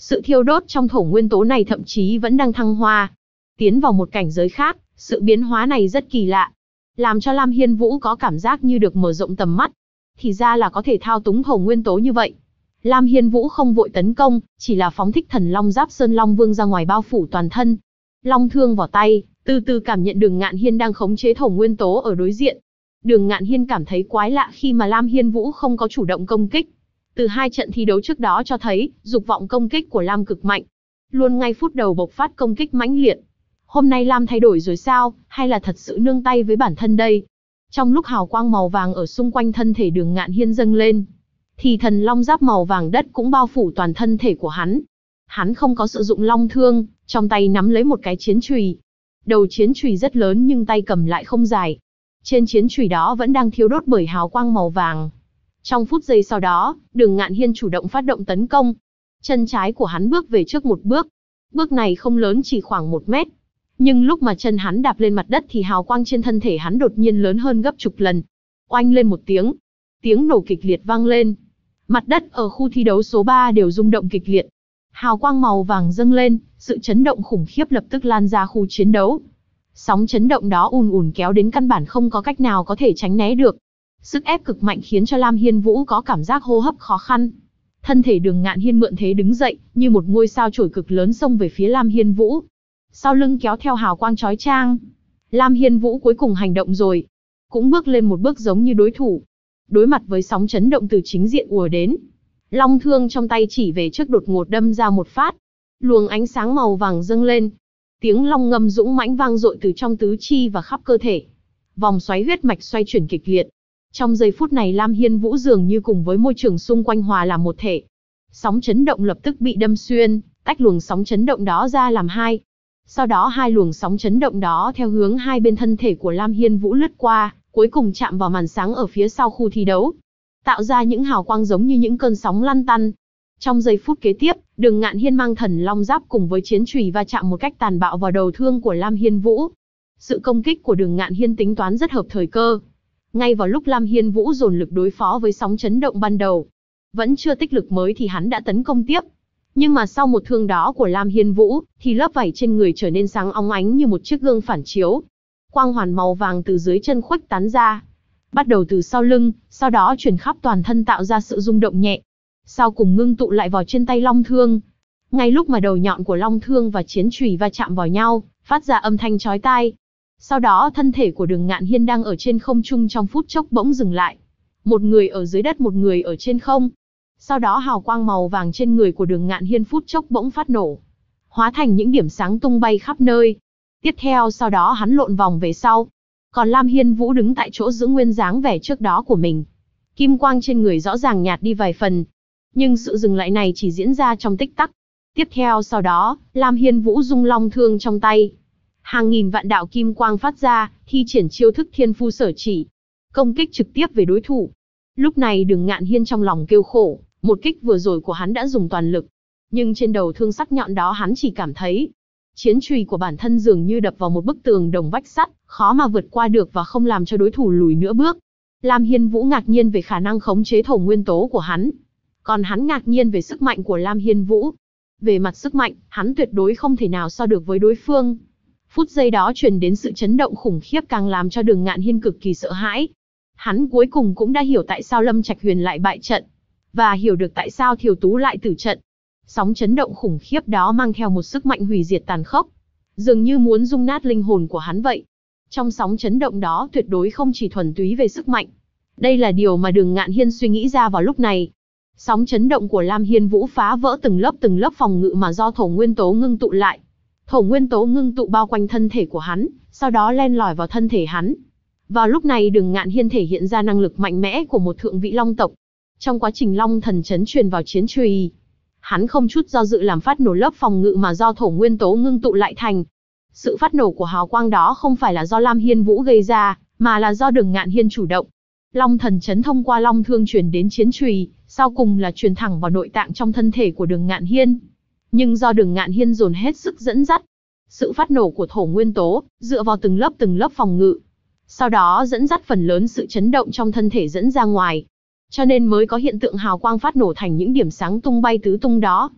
Sự thiêu đốt trong thổ nguyên tố này thậm chí vẫn đang thăng hoa, tiến vào một cảnh giới khác. Sự biến hóa này rất kỳ lạ, làm cho Lam Hiên Vũ có cảm giác như được mở rộng tầm mắt. Thì ra là có thể thao túng thổ nguyên tố như vậy. Lam Hiên Vũ không vội tấn công, chỉ là phóng thích thần long giáp Sơn Long Vương ra ngoài bao phủ toàn thân. Long thương vào tay, từ từ cảm nhận Đường Ngạn Hiên đang khống chế thổ nguyên tố ở đối diện. Đường Ngạn Hiên cảm thấy quái lạ khi mà Lam Hiên Vũ không có chủ động công kích. Từ hai trận thi đấu trước đó cho thấy, dục vọng công kích của Lam cực mạnh. Luôn ngay phút đầu bộc phát công kích mãnh liệt. Hôm nay Lam thay đổi rồi sao, hay là thật sự nương tay với bản thân đây? Trong lúc hào quang màu vàng ở xung quanh thân thể Đường Ngạn Hiên dâng lên, thì thần long giáp màu vàng đất cũng bao phủ toàn thân thể của hắn. Hắn không có sử dụng long thương, trong tay nắm lấy một cái chiến chùy. Đầu chiến chùy rất lớn nhưng tay cầm lại không dài. Trên chiến chùy đó vẫn đang thiêu đốt bởi hào quang màu vàng. Trong phút giây sau đó, Đường Ngạn Hiên chủ động phát động tấn công. Chân trái của hắn bước về trước một bước. Bước này không lớn, chỉ khoảng 1 mét. Nhưng lúc mà chân hắn đạp lên mặt đất thì hào quang trên thân thể hắn đột nhiên lớn hơn gấp chục lần. Oanh lên một tiếng. Tiếng nổ kịch liệt vang lên. Mặt đất ở khu thi đấu số 3 đều rung động kịch liệt. Hào quang màu vàng dâng lên, sự chấn động khủng khiếp lập tức lan ra khu chiến đấu. Sóng chấn động đó ùn ùn kéo đến căn bản không có cách nào có thể tránh né được. Sức ép cực mạnh khiến cho Lam Hiên Vũ có cảm giác hô hấp khó khăn. Thân thể Đường Ngạn Hiên mượn thế đứng dậy, như một ngôi sao chổi cực lớn xông về phía Lam Hiên Vũ. Sau lưng kéo theo hào quang chói chang. Lam Hiên Vũ cuối cùng hành động rồi. Cũng bước lên một bước giống như đối thủ. Đối mặt với sóng chấn động từ chính diện ùa đến, long thương trong tay chỉ về trước đột ngột đâm ra một phát. Luồng ánh sáng màu vàng dâng lên. Tiếng long ngâm dũng mãnh vang dội từ trong tứ chi và khắp cơ thể. Vòng xoáy huyết mạch xoay chuyển kịch liệt. Trong giây phút này Lam Hiên Vũ dường như cùng với môi trường xung quanh hòa làm một thể. Sóng chấn động lập tức bị đâm xuyên, tách luồng sóng chấn động đó ra làm hai. Sau đó hai luồng sóng chấn động đó theo hướng hai bên thân thể của Lam Hiên Vũ lướt qua, cuối cùng chạm vào màn sáng ở phía sau khu thi đấu, tạo ra những hào quang giống như những cơn sóng lăn tăn. Trong giây phút kế tiếp, Đường Ngạn Hiên mang thần long giáp cùng với chiến chùy va chạm một cách tàn bạo vào đầu thương của Lam Hiên Vũ. Sự công kích của Đường Ngạn Hiên tính toán rất hợp thời cơ. Ngay vào lúc Lam Hiên Vũ dồn lực đối phó với sóng chấn động ban đầu, vẫn chưa tích lực mới thì hắn đã tấn công tiếp. Nhưng mà sau một thương đó của Lam Hiên Vũ, thì lớp vảy trên người trở nên sáng óng ánh như một chiếc gương phản chiếu. Quang hoàn màu vàng từ dưới chân khuếch tán ra, bắt đầu từ sau lưng, sau đó truyền khắp toàn thân tạo ra sự rung động nhẹ. Sau cùng ngưng tụ lại vào trên tay long thương. Ngay lúc mà đầu nhọn của long thương và chiến chùy va chạm vào nhau, phát ra âm thanh chói tai. Sau đó thân thể của Đường Ngạn Hiên đang ở trên không trung trong phút chốc bỗng dừng lại. Một người ở dưới đất, một người ở trên không. Sau đó hào quang màu vàng trên người của Đường Ngạn Hiên phút chốc bỗng phát nổ, hóa thành những điểm sáng tung bay khắp nơi. Tiếp theo sau đó hắn lộn vòng về sau. Còn Lam Hiên Vũ đứng tại chỗ giữ nguyên dáng vẻ trước đó của mình. Kim quang trên người rõ ràng nhạt đi vài phần. Nhưng sự dừng lại này chỉ diễn ra trong tích tắc. Tiếp theo sau đó, Lam Hiên Vũ rung long thương trong tay. Hàng nghìn vạn đạo kim quang phát ra, thi triển chiêu thức thiên phu sở chỉ. Công kích trực tiếp về đối thủ. Lúc này Đường Ngạn Hiên trong lòng kêu khổ, một kích vừa rồi của hắn đã dùng toàn lực. Nhưng trên đầu thương sắc nhọn đó hắn chỉ cảm thấy chiến chùy của bản thân dường như đập vào một bức tường đồng vách sắt, khó mà vượt qua được và không làm cho đối thủ lùi nửa bước. Lam Hiên Vũ ngạc nhiên về khả năng khống chế thổ nguyên tố của hắn. Còn hắn ngạc nhiên về sức mạnh của Lam Hiên Vũ. Về mặt sức mạnh, hắn tuyệt đối không thể nào so được với đối phương. Phút giây đó truyền đến sự chấn động khủng khiếp càng làm cho Đường Ngạn Hiên cực kỳ sợ hãi. Hắn cuối cùng cũng đã hiểu tại sao Lâm Trạch Huyền lại bại trận, và hiểu được tại sao Thiều Tú lại tử trận. Sóng chấn động khủng khiếp đó mang theo một sức mạnh hủy diệt tàn khốc, dường như muốn rung nát linh hồn của hắn vậy. Trong sóng chấn động đó tuyệt đối không chỉ thuần túy về sức mạnh. Đây là điều mà Đường Ngạn Hiên suy nghĩ ra vào lúc này. Sóng chấn động của Lam Hiên Vũ phá vỡ từng lớp phòng ngự mà do thổ nguyên tố ngưng tụ lại. Thổ nguyên tố ngưng tụ bao quanh thân thể của hắn, sau đó len lỏi vào thân thể hắn. Vào lúc này Đường Ngạn Hiên thể hiện ra năng lực mạnh mẽ của một thượng vị long tộc. Trong quá trình long thần chấn truyền vào chiến chùy, hắn không chút do dự làm phát nổ lớp phòng ngự mà do thổ nguyên tố ngưng tụ lại thành. Sự phát nổ của hào quang đó không phải là do Lam Hiên Vũ gây ra, mà là do Đường Ngạn Hiên chủ động. Long thần chấn thông qua long thương truyền đến chiến chùy, sau cùng là truyền thẳng vào nội tạng trong thân thể của Đường Ngạn Hiên. Nhưng do Đường Ngạn Hiên dồn hết sức dẫn dắt, sự phát nổ của thổ nguyên tố dựa vào từng lớp phòng ngự, sau đó dẫn dắt phần lớn sự chấn động trong thân thể dẫn ra ngoài. Cho nên mới có hiện tượng hào quang phát nổ thành những điểm sáng tung bay tứ tung đó.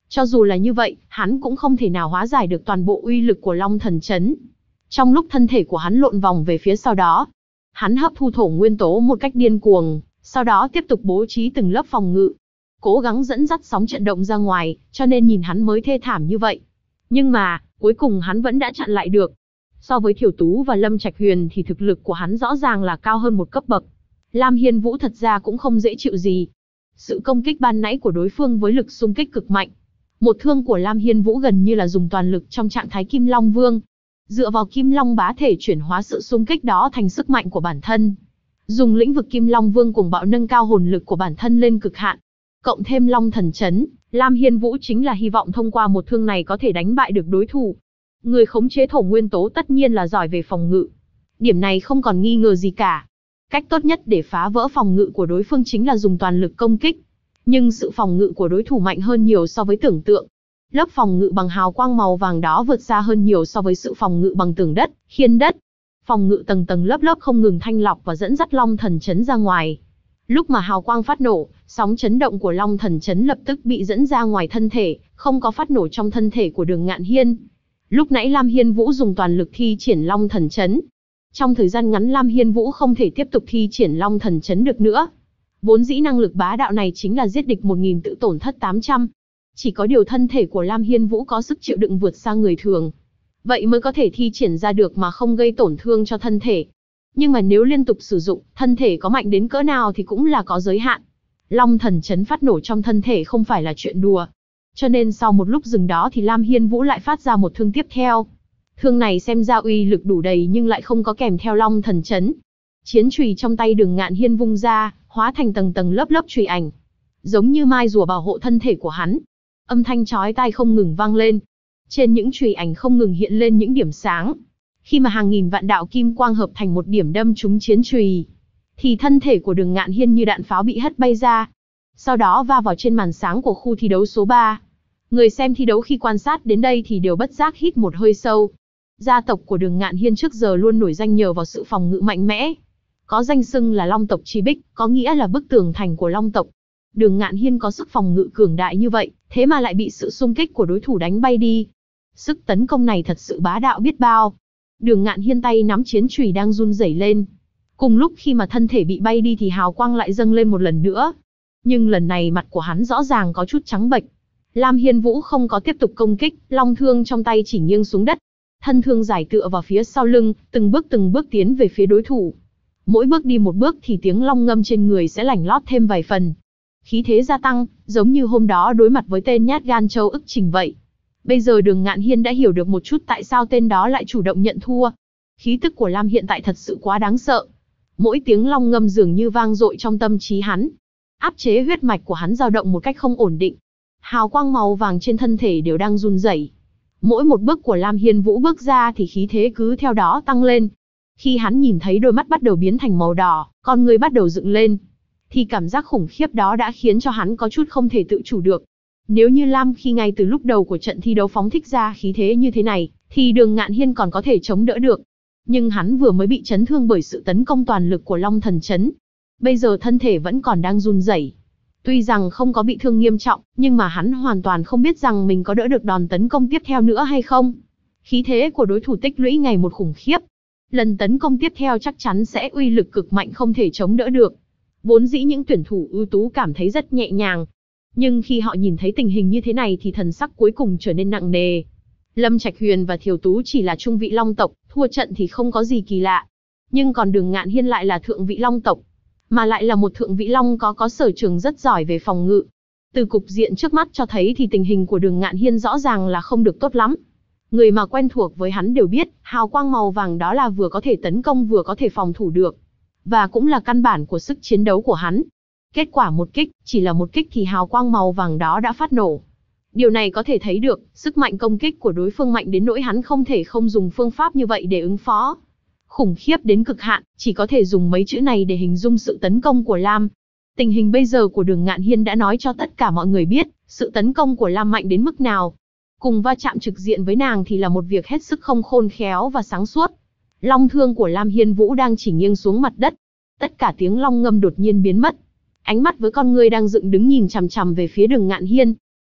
Cho dù là như vậy, hắn cũng không thể nào hóa giải được toàn bộ uy lực của Long Thần Chấn. Trong lúc thân thể của hắn lộn vòng về phía sau đó, hắn hấp thu thổ nguyên tố một cách điên cuồng, sau đó tiếp tục bố trí từng lớp phòng ngự, cố gắng dẫn dắt sóng trận động ra ngoài, cho nên nhìn hắn mới thê thảm như vậy. Nhưng mà, cuối cùng hắn vẫn đã chặn lại được. So với Thiểu Tú và Lâm Trạch Huyền thì thực lực của hắn rõ ràng là cao hơn một cấp bậc. Lam Hiên Vũ thật ra cũng không dễ chịu gì. Sự công kích ban nãy của đối phương với lực xung kích cực mạnh. Một thương của Lam Hiên Vũ gần như là dùng toàn lực trong trạng thái Kim Long Vương. Dựa vào Kim Long bá thể chuyển hóa sự xung kích đó thành sức mạnh của bản thân. Dùng lĩnh vực Kim Long Vương cuồng bạo nâng cao hồn lực của bản thân lên cực hạn. Cộng thêm Long Thần Chấn, Lam Hiên Vũ chính là hy vọng thông qua một thương này có thể đánh bại được đối thủ. Người khống chế thổ nguyên tố tất nhiên là giỏi về phòng ngự. Điểm này không còn nghi ngờ gì cả. Cách tốt nhất để phá vỡ phòng ngự của đối phương chính là dùng toàn lực công kích. Nhưng sự phòng ngự của đối thủ mạnh hơn nhiều so với tưởng tượng. Lớp phòng ngự bằng hào quang màu vàng đó vượt xa hơn nhiều so với sự phòng ngự bằng tường đất, khiên đất. Phòng ngự tầng tầng lớp lớp không ngừng thanh lọc và dẫn dắt Long Thần Chấn ra ngoài. Lúc mà hào quang phát nổ, sóng chấn động của Long Thần Chấn lập tức bị dẫn ra ngoài thân thể, không có phát nổ trong thân thể của Đường Ngạn Hiên. Lúc nãy Lam Hiên Vũ dùng toàn lực thi triển Long Thần Chấn. Trong thời gian ngắn Lam Hiên Vũ không thể tiếp tục thi triển Long Thần Chấn được nữa. Vốn dĩ năng lực bá đạo này chính là giết địch 1000 tự tổn thất 800. Chỉ có điều thân thể của Lam Hiên Vũ có sức chịu đựng vượt xa người thường. Vậy mới có thể thi triển ra được mà không gây tổn thương cho thân thể. Nhưng mà nếu liên tục sử dụng, thân thể có mạnh đến cỡ nào thì cũng là có giới hạn. Long Thần Chấn phát nổ trong thân thể không phải là chuyện đùa. Cho nên sau một lúc dừng đó thì Lam Hiên Vũ lại phát ra một thương tiếp theo. Thương này xem ra uy lực đủ đầy nhưng lại không có kèm theo Long Thần Chấn. Chiến chùy trong tay Đường Ngạn Hiên vung ra, hóa thành tầng tầng lớp lớp chùy ảnh. Giống như mai rùa bảo hộ thân thể của hắn. Âm thanh chói tai không ngừng vang lên. Trên những chùy ảnh không ngừng hiện lên những điểm sáng. Khi mà hàng nghìn vạn đạo kim quang hợp thành một điểm đâm trúng chiến chùy, thì thân thể của Đường Ngạn Hiên như đạn pháo bị hất bay ra. Sau đó va vào trên màn sáng của khu thi đấu số 3. Người xem thi đấu khi quan sát đến đây thì đều bất giác hít một hơi sâu. Gia tộc của Đường Ngạn Hiên trước giờ luôn nổi danh nhờ vào sự phòng ngự mạnh mẽ. Có danh xưng là Long tộc Chi Bích, có nghĩa là bức tường thành của Long tộc. Đường Ngạn Hiên có sức phòng ngự cường đại như vậy, thế mà lại bị sự xung kích của đối thủ đánh bay đi. Sức tấn công này thật sự bá đạo biết bao. Đường Ngạn Hiên tay nắm chiến chùy đang run rẩy lên. Cùng lúc khi mà thân thể bị bay đi thì hào quang lại dâng lên một lần nữa. Nhưng lần này mặt của hắn rõ ràng có chút trắng bệch. Lam Hiên Vũ không có tiếp tục công kích, long thương trong tay chỉ nghiêng xuống đất. Thân thương giải tựa vào phía sau lưng, từng bước tiến về phía đối thủ. Mỗi bước đi một bước thì tiếng long ngâm trên người sẽ lảnh lót thêm vài phần. Khí thế gia tăng, giống như hôm đó đối mặt với tên nhát gan Châu Ức Trình vậy. Bây giờ Đường Ngạn Hiên đã hiểu được một chút tại sao tên đó lại chủ động nhận thua. Khí tức của Lam hiện tại thật sự quá đáng sợ. Mỗi tiếng long ngâm dường như vang dội trong tâm trí hắn. Áp chế huyết mạch của hắn dao động một cách không ổn định. Hào quang màu vàng trên thân thể đều đang run rẩy. Mỗi một bước của Lam Hiên Vũ bước ra thì khí thế cứ theo đó tăng lên. Khi hắn nhìn thấy đôi mắt bắt đầu biến thành màu đỏ, con người bắt đầu dựng lên, thì cảm giác khủng khiếp đó đã khiến cho hắn có chút không thể tự chủ được. Nếu như Lam khi ngay từ lúc đầu của trận thi đấu phóng thích ra khí thế như thế này, thì Đường Ngạn Hiên còn có thể chống đỡ được. Nhưng hắn vừa mới bị chấn thương bởi sự tấn công toàn lực của Long Thần Chấn. Bây giờ thân thể vẫn còn đang run rẩy. Tuy rằng không có bị thương nghiêm trọng, nhưng mà hắn hoàn toàn không biết rằng mình có đỡ được đòn tấn công tiếp theo nữa hay không. Khí thế của đối thủ tích lũy ngày một khủng khiếp. Lần tấn công tiếp theo chắc chắn sẽ uy lực cực mạnh không thể chống đỡ được. Vốn dĩ những tuyển thủ ưu tú cảm thấy rất nhẹ nhàng. Nhưng khi họ nhìn thấy tình hình như thế này thì thần sắc cuối cùng trở nên nặng nề. Lâm Trạch Huyền và Thiểu Tú chỉ là trung vị Long tộc, thua trận thì không có gì kỳ lạ. Nhưng còn Đường Ngạn Hiên lại là thượng vị Long tộc. Mà lại là một thượng vị Long có sở trường rất giỏi về phòng ngự. Từ cục diện trước mắt cho thấy thì tình hình của Đường Ngạn Hiên rõ ràng là không được tốt lắm. Người mà quen thuộc với hắn đều biết, hào quang màu vàng đó là vừa có thể tấn công vừa có thể phòng thủ được. Và cũng là căn bản của sức chiến đấu của hắn. Kết quả một kích, chỉ là một kích thì hào quang màu vàng đó đã phát nổ. Điều này có thể thấy được, sức mạnh công kích của đối phương mạnh đến nỗi hắn không thể không dùng phương pháp như vậy để ứng phó. Khủng khiếp đến cực hạn, chỉ có thể dùng mấy chữ này để hình dung sự tấn công của Lam. Tình hình bây giờ của Đường Ngạn Hiên đã nói cho tất cả mọi người biết, sự tấn công của Lam mạnh đến mức nào. Cùng va chạm trực diện với nàng thì là một việc hết sức không khôn khéo và sáng suốt. Long thương của Lam Hiên Vũ đang chỉ nghiêng xuống mặt đất. Tất cả tiếng long ngâm đột nhiên biến mất. Ánh mắt với con người đang dựng đứng nhìn chằm chằm về phía Đường Ngạn Hiên.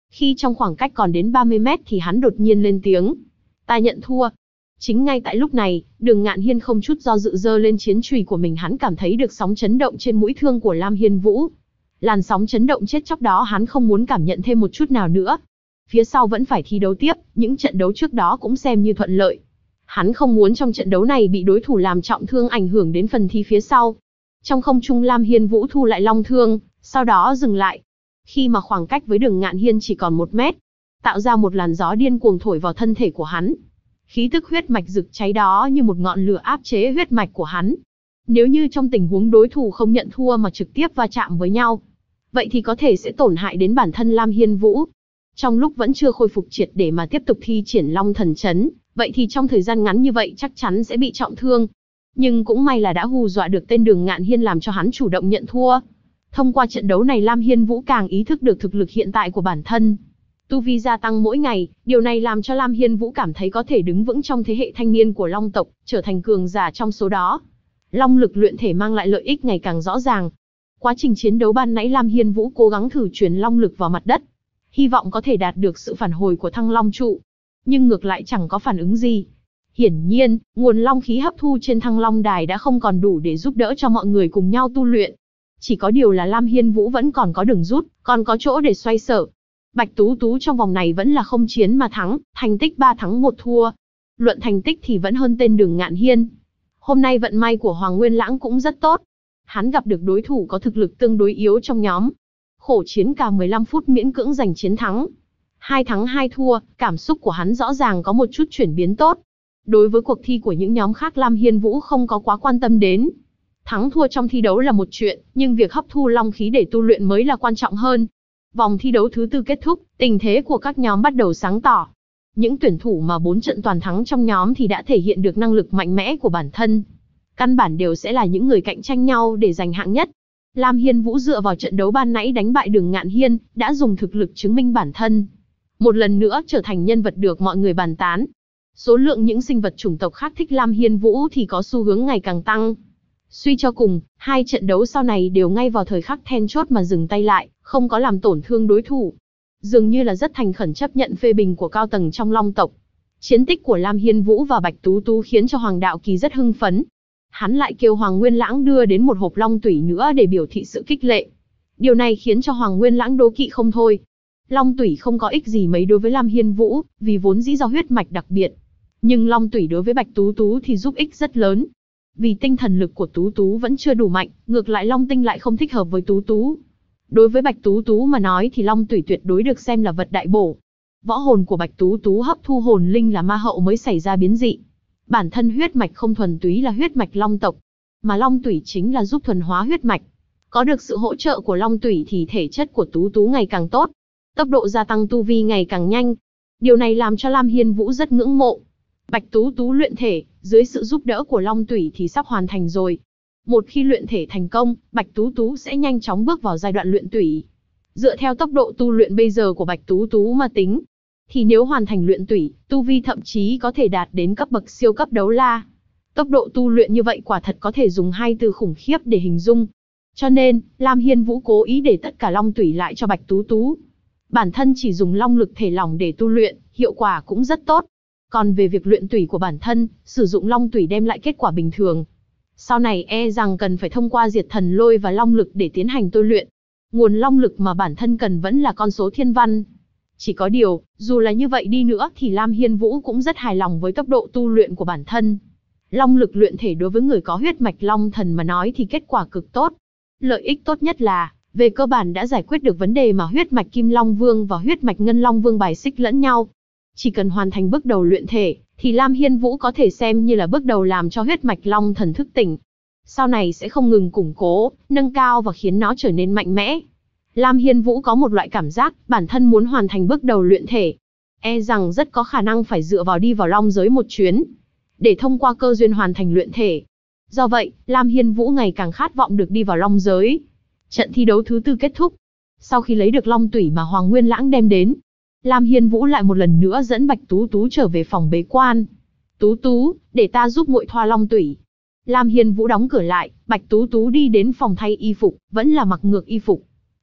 Khi trong khoảng cách còn đến 30 mét thì hắn đột nhiên lên tiếng. Ta nhận thua. Chính ngay tại lúc này, Đường Ngạn Hiên không chút do dự giơ lên chiến chùy của mình, hắn cảm thấy được sóng chấn động trên mũi thương của Lam Hiên Vũ. Làn sóng chấn động chết chóc đó hắn không muốn cảm nhận thêm một chút nào nữa. Phía sau vẫn phải thi đấu tiếp, những trận đấu trước đó cũng xem như thuận lợi. Hắn không muốn trong trận đấu này bị đối thủ làm trọng thương ảnh hưởng đến phần thi phía sau. Trong không trung Lam Hiên Vũ thu lại long thương, sau đó dừng lại. Khi mà khoảng cách với Đường Ngạn Hiên chỉ còn 1 mét, tạo ra một làn gió điên cuồng thổi vào thân thể của hắn. Khí tức huyết mạch rực cháy đó như một ngọn lửa áp chế huyết mạch của hắn. Nếu như trong tình huống đối thủ không nhận thua mà trực tiếp va chạm với nhau, vậy thì có thể sẽ tổn hại đến bản thân Lam Hiên Vũ. Trong lúc vẫn chưa khôi phục triệt để mà tiếp tục thi triển Long Thần Chấn, vậy thì trong thời gian ngắn như vậy chắc chắn sẽ bị trọng thương. Nhưng cũng may là đã hù dọa được tên Đường Ngạn Hiên làm cho hắn chủ động nhận thua. Thông qua trận đấu này Lam Hiên Vũ càng ý thức được thực lực hiện tại của bản thân. Tu vi gia tăng mỗi ngày, điều này làm cho Lam Hiên Vũ cảm thấy có thể đứng vững trong thế hệ thanh niên của Long tộc, trở thành cường giả trong số đó. Long lực luyện thể mang lại lợi ích ngày càng rõ ràng. Quá trình chiến đấu ban nãy Lam Hiên Vũ cố gắng thử truyền long lực vào mặt đất, hy vọng có thể đạt được sự phản hồi của Thăng Long trụ. Nhưng ngược lại chẳng có phản ứng gì. Hiển nhiên, nguồn long khí hấp thu trên Thăng Long đài đã không còn đủ để giúp đỡ cho mọi người cùng nhau tu luyện. Chỉ có điều là Lam Hiên Vũ vẫn còn có đường rút, còn có chỗ để xoay sở. Bạch Tú Tú trong vòng này vẫn là không chiến mà thắng, thành tích 3 thắng 1 thua. Luận thành tích thì vẫn hơn tên Đường Ngạn Hiên. Hôm nay vận may của Hoàng Nguyên Lãng cũng rất tốt. Hắn gặp được đối thủ có thực lực tương đối yếu trong nhóm. Khổ chiến cả 15 phút miễn cưỡng giành chiến thắng. 2 thắng 2 thua, cảm xúc của hắn rõ ràng có một chút chuyển biến tốt. Đối với cuộc thi của những nhóm khác Lam Hiên Vũ không có quá quan tâm đến. Thắng thua trong thi đấu là một chuyện, nhưng việc hấp thu long khí để tu luyện mới là quan trọng hơn. Vòng thi đấu thứ 4 kết thúc, tình thế của các nhóm bắt đầu sáng tỏ. Những tuyển thủ mà 4 trận toàn thắng trong nhóm thì đã thể hiện được năng lực mạnh mẽ của bản thân. Căn bản đều sẽ là những người cạnh tranh nhau để giành hạng nhất. Lam Hiên Vũ dựa vào trận đấu ban nãy đánh bại Đường Ngạn Hiên, đã dùng thực lực chứng minh bản thân. Một lần nữa trở thành nhân vật được mọi người bàn tán. Số lượng những sinh vật chủng tộc khác thích Lam Hiên Vũ thì có xu hướng ngày càng tăng. Suy cho cùng, 2 trận đấu sau này đều ngay vào thời khắc then chốt mà dừng tay lại, không có làm tổn thương đối thủ. Dường như là rất thành khẩn chấp nhận phê bình của cao tầng trong Long tộc. Chiến tích của Lam Hiên Vũ và Bạch Tú Tú khiến cho Hoàng Đạo Kỳ rất hưng phấn. Hắn lại kêu Hoàng Nguyên Lãng đưa đến một hộp long tủy nữa để biểu thị sự khích lệ. Điều này khiến cho Hoàng Nguyên Lãng đố kỵ không thôi. Long tủy không có ích gì mấy đối với Lam Hiên Vũ, vì vốn dĩ do huyết mạch đặc biệt. Nhưng long tủy đối với Bạch Tú Tú thì giúp ích rất lớn. Vì tinh thần lực của Tú Tú vẫn chưa đủ mạnh, ngược lại long tinh lại không thích hợp với Tú Tú. Đối với Bạch Tú Tú mà nói thì long tủy tuyệt đối được xem là vật đại bổ. Võ hồn của Bạch Tú Tú hấp thu hồn linh là ma hậu mới xảy ra biến dị. Bản thân huyết mạch không thuần túy là huyết mạch long tộc, mà long tủy chính là giúp thuần hóa huyết mạch. Có được sự hỗ trợ của long tủy thì thể chất của Tú Tú ngày càng tốt, tốc độ gia tăng tu vi ngày càng nhanh. Điều này làm cho Lam Hiên Vũ rất ngưỡng mộ. Bạch Tú Tú luyện thể, dưới sự giúp đỡ của long tủy thì sắp hoàn thành rồi. Một khi luyện thể thành công, Bạch Tú Tú sẽ nhanh chóng bước vào giai đoạn luyện tủy. Dựa theo tốc độ tu luyện bây giờ của Bạch Tú Tú mà tính, thì nếu hoàn thành luyện tủy, tu vi thậm chí có thể đạt đến cấp bậc siêu cấp đấu la. Tốc độ tu luyện như vậy quả thật có thể dùng 2 từ khủng khiếp để hình dung. Cho nên, Lam Hiên Vũ cố ý để tất cả long tủy lại cho Bạch Tú Tú. Bản thân chỉ dùng long lực thể lỏng để tu luyện, hiệu quả cũng rất tốt. Còn về việc luyện tủy của bản thân, sử dụng long tủy đem lại kết quả bình thường. Sau này e rằng cần phải thông qua diệt thần lôi và long lực để tiến hành tu luyện. Nguồn long lực mà bản thân cần vẫn là con số thiên văn. Chỉ có điều, dù là như vậy đi nữa thì Lam Hiên Vũ cũng rất hài lòng với tốc độ tu luyện của bản thân. Long lực luyện thể đối với người có huyết mạch long thần mà nói thì kết quả cực tốt. Lợi ích tốt nhất là, về cơ bản đã giải quyết được vấn đề mà huyết mạch Kim Long Vương và huyết mạch Ngân Long Vương bài xích lẫn nhau. Chỉ cần hoàn thành bước đầu luyện thể, thì Lam Hiên Vũ có thể xem như là bước đầu làm cho huyết mạch long thần thức tỉnh. Sau này sẽ không ngừng củng cố, nâng cao và khiến nó trở nên mạnh mẽ. Lam Hiên Vũ có một loại cảm giác, bản thân muốn hoàn thành bước đầu luyện thể. E rằng rất có khả năng phải dựa vào đi vào long giới một chuyến, để thông qua cơ duyên hoàn thành luyện thể. Do vậy, Lam Hiên Vũ ngày càng khát vọng được đi vào long giới. Trận thi đấu thứ 4 kết thúc. Sau khi lấy được long tủy mà Hoàng Nguyên Lãng đem đến, Lam Hiên Vũ lại một lần nữa dẫn Bạch Tú Tú trở về phòng bế quan. Tú Tú, để ta giúp muội thoa long tủy. Lam Hiên Vũ đóng cửa lại, Bạch Tú Tú đi đến phòng thay y phục, vẫn là mặc ngược y phục.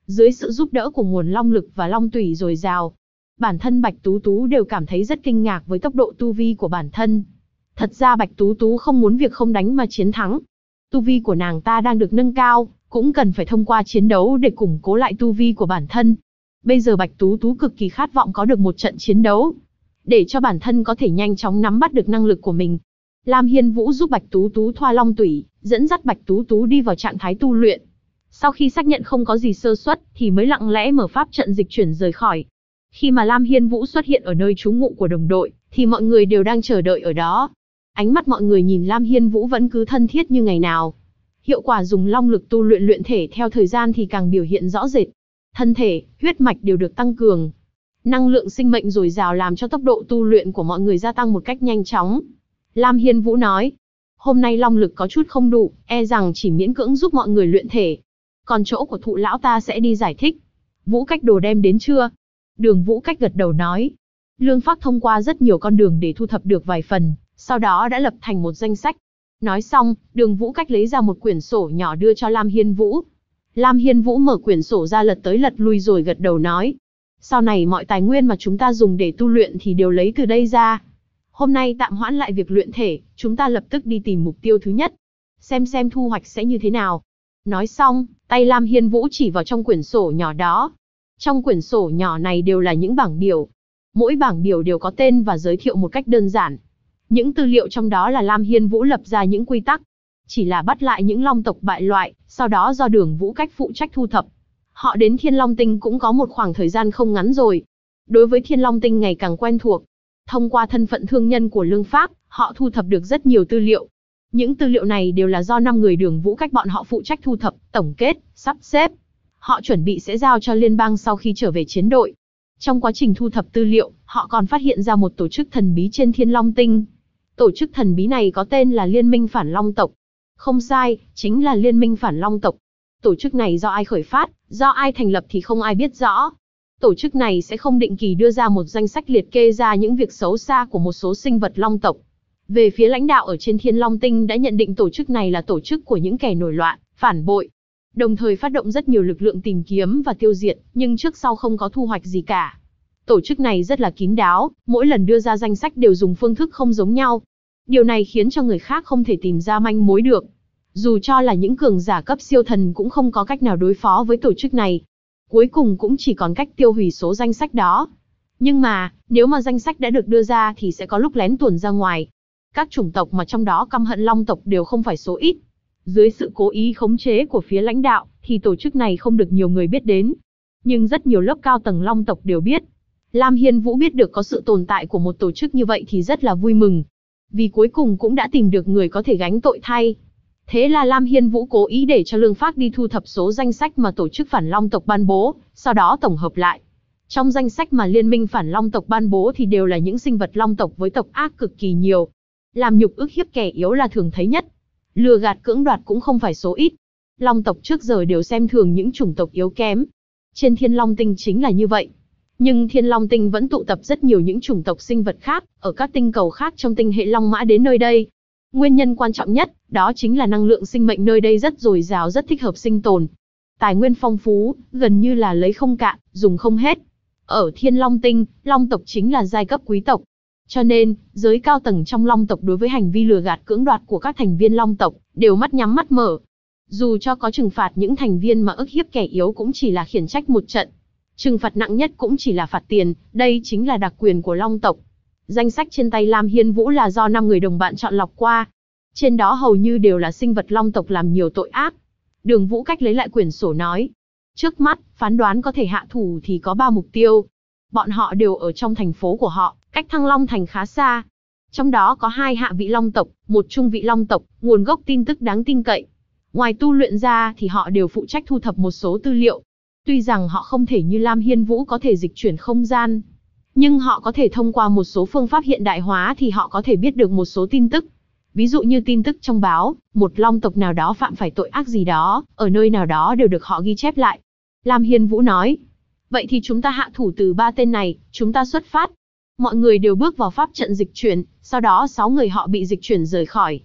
Dưới sự giúp đỡ của nguồn long lực và long tủy dồi dào, bản thân Bạch Tú Tú đều cảm thấy rất kinh ngạc với tốc độ tu vi của bản thân. Thật ra Bạch Tú Tú không muốn việc không đánh mà chiến thắng. Tu vi của nàng ta đang được nâng cao, cũng cần phải thông qua chiến đấu để củng cố lại tu vi của bản thân. Bây giờ Bạch Tú Tú cực kỳ khát vọng có được một trận chiến đấu, để cho bản thân có thể nhanh chóng nắm bắt được năng lực của mình. Lam Hiên Vũ giúp Bạch Tú Tú thoa long tủy, dẫn dắt Bạch Tú Tú đi vào trạng thái tu luyện. Sau khi xác nhận không có gì sơ suất, thì mới lặng lẽ mở pháp trận dịch chuyển rời khỏi. Khi mà Lam Hiên Vũ xuất hiện ở nơi trú ngụ của đồng đội, thì mọi người đều đang chờ đợi ở đó. Ánh mắt mọi người nhìn Lam Hiên Vũ vẫn cứ thân thiết như ngày nào. Hiệu quả dùng long lực tu luyện luyện thể theo thời gian thì càng biểu hiện rõ rệt. Thân thể, huyết mạch đều được tăng cường. Năng lượng sinh mệnh dồi dào làm cho tốc độ tu luyện của mọi người gia tăng một cách nhanh chóng. Lam Hiên Vũ nói, hôm nay long lực có chút không đủ, e rằng chỉ miễn cưỡng giúp mọi người luyện thể. Còn chỗ của Thụ lão ta sẽ đi giải thích. Vũ Cách đồ đem đến chưa? Đường Vũ Cách gật đầu nói. Lương Phác thông qua rất nhiều con đường để thu thập được vài phần, sau đó đã lập thành một danh sách. Nói xong, Đường Vũ Cách lấy ra một quyển sổ nhỏ đưa cho Lam Hiên Vũ. Lam Hiên Vũ mở quyển sổ ra lật tới lật lui rồi gật đầu nói. Sau này mọi tài nguyên mà chúng ta dùng để tu luyện thì đều lấy từ đây ra. Hôm nay tạm hoãn lại việc luyện thể, chúng ta lập tức đi tìm mục tiêu thứ nhất. Xem thu hoạch sẽ như thế nào. Nói xong, tay Lam Hiên Vũ chỉ vào trong quyển sổ nhỏ đó. Trong quyển sổ nhỏ này đều là những bảng biểu. Mỗi bảng biểu đều có tên và giới thiệu một cách đơn giản. Những tư liệu trong đó là Lam Hiên Vũ lập ra những quy tắc. Chỉ là bắt lại những long tộc bại loại, sau đó do Đường Vũ Cách phụ trách thu thập. Họ đến Thiên Long Tinh cũng có một khoảng thời gian không ngắn rồi. Đối với Thiên Long Tinh ngày càng quen thuộc. Thông qua thân phận thương nhân của Lương Phác, họ thu thập được rất nhiều tư liệu. Những tư liệu này đều là do 5 người Đường Vũ Cách bọn họ phụ trách thu thập, tổng kết, sắp xếp. Họ chuẩn bị sẽ giao cho liên bang sau khi trở về chiến đội. Trong quá trình thu thập tư liệu, họ còn phát hiện ra một tổ chức thần bí trên Thiên Long Tinh. Tổ chức thần bí này có tên là Liên minh Phản Long tộc. Không sai, chính là Liên minh Phản Long tộc. Tổ chức này do ai khởi phát, do ai thành lập thì không ai biết rõ. Tổ chức này sẽ không định kỳ đưa ra một danh sách liệt kê ra những việc xấu xa của một số sinh vật long tộc. Về phía lãnh đạo ở trên Thiên Long Tinh đã nhận định tổ chức này là tổ chức của những kẻ nổi loạn, phản bội. Đồng thời phát động rất nhiều lực lượng tìm kiếm và tiêu diệt, nhưng trước sau không có thu hoạch gì cả. Tổ chức này rất là kín đáo, mỗi lần đưa ra danh sách đều dùng phương thức không giống nhau. Điều này khiến cho người khác không thể tìm ra manh mối được. Dù cho là những cường giả cấp siêu thần cũng không có cách nào đối phó với tổ chức này. Cuối cùng cũng chỉ còn cách tiêu hủy số danh sách đó. Nhưng mà, nếu mà danh sách đã được đưa ra thì sẽ có lúc lén tuồn ra ngoài. Các chủng tộc mà trong đó căm hận long tộc đều không phải số ít. Dưới sự cố ý khống chế của phía lãnh đạo, thì tổ chức này không được nhiều người biết đến. Nhưng rất nhiều lớp cao tầng long tộc đều biết. Lam Hiên Vũ biết được có sự tồn tại của một tổ chức như vậy thì rất là vui mừng. Vì cuối cùng cũng đã tìm được người có thể gánh tội thay. Thế là Lam Hiên Vũ cố ý để cho Lương Phác đi thu thập số danh sách mà tổ chức Phản Long tộc ban bố, sau đó tổng hợp lại. Trong danh sách mà Liên minh Phản Long tộc ban bố thì đều là những sinh vật long tộc với tộc ác cực kỳ nhiều. Làm nhục ức hiếp kẻ yếu là thường thấy nhất. Lừa gạt cưỡng đoạt cũng không phải số ít. Long tộc trước giờ đều xem thường những chủng tộc yếu kém. Trên Thiên Long Tinh chính là như vậy. Nhưng Thiên Long Tinh vẫn tụ tập rất nhiều những chủng tộc sinh vật khác, ở các tinh cầu khác trong tinh hệ Long Mã đến nơi đây. Nguyên nhân quan trọng nhất, đó chính là năng lượng sinh mệnh nơi đây rất dồi dào, rất thích hợp sinh tồn. Tài nguyên phong phú, gần như là lấy không cạn, dùng không hết. Ở Thiên Long Tinh, Long tộc chính là giai cấp quý tộc. Cho nên, giới cao tầng trong Long tộc đối với hành vi lừa gạt cưỡng đoạt của các thành viên Long tộc, đều mắt nhắm mắt mở. Dù cho có trừng phạt những thành viên mà ức hiếp kẻ yếu cũng chỉ là khiển trách một trận. Trừng phạt nặng nhất cũng chỉ là phạt tiền, đây chính là đặc quyền của Long tộc. Danh sách trên tay Lam Hiên Vũ là do 5 người đồng bạn chọn lọc qua. Trên đó hầu như đều là sinh vật Long tộc làm nhiều tội ác. Đường Vũ Cách lấy lại quyển sổ nói. Trước mắt, phán đoán có thể hạ thủ thì có 3 mục tiêu. Bọn họ đều ở trong thành phố của họ, cách Thăng Long Thành khá xa. Trong đó có 2 hạ vị Long tộc, 1 trung vị Long tộc, nguồn gốc tin tức đáng tin cậy. Ngoài tu luyện ra thì họ đều phụ trách thu thập một số tư liệu. Tuy rằng họ không thể như Lam Hiên Vũ có thể dịch chuyển không gian, nhưng họ có thể thông qua một số phương pháp hiện đại hóa thì họ có thể biết được một số tin tức. Ví dụ như tin tức trong báo, một long tộc nào đó phạm phải tội ác gì đó, ở nơi nào đó đều được họ ghi chép lại. Lam Hiên Vũ nói, vậy thì chúng ta hạ thủ từ 3 tên này, chúng ta xuất phát. Mọi người đều bước vào pháp trận dịch chuyển, sau đó 6 người họ bị dịch chuyển rời khỏi.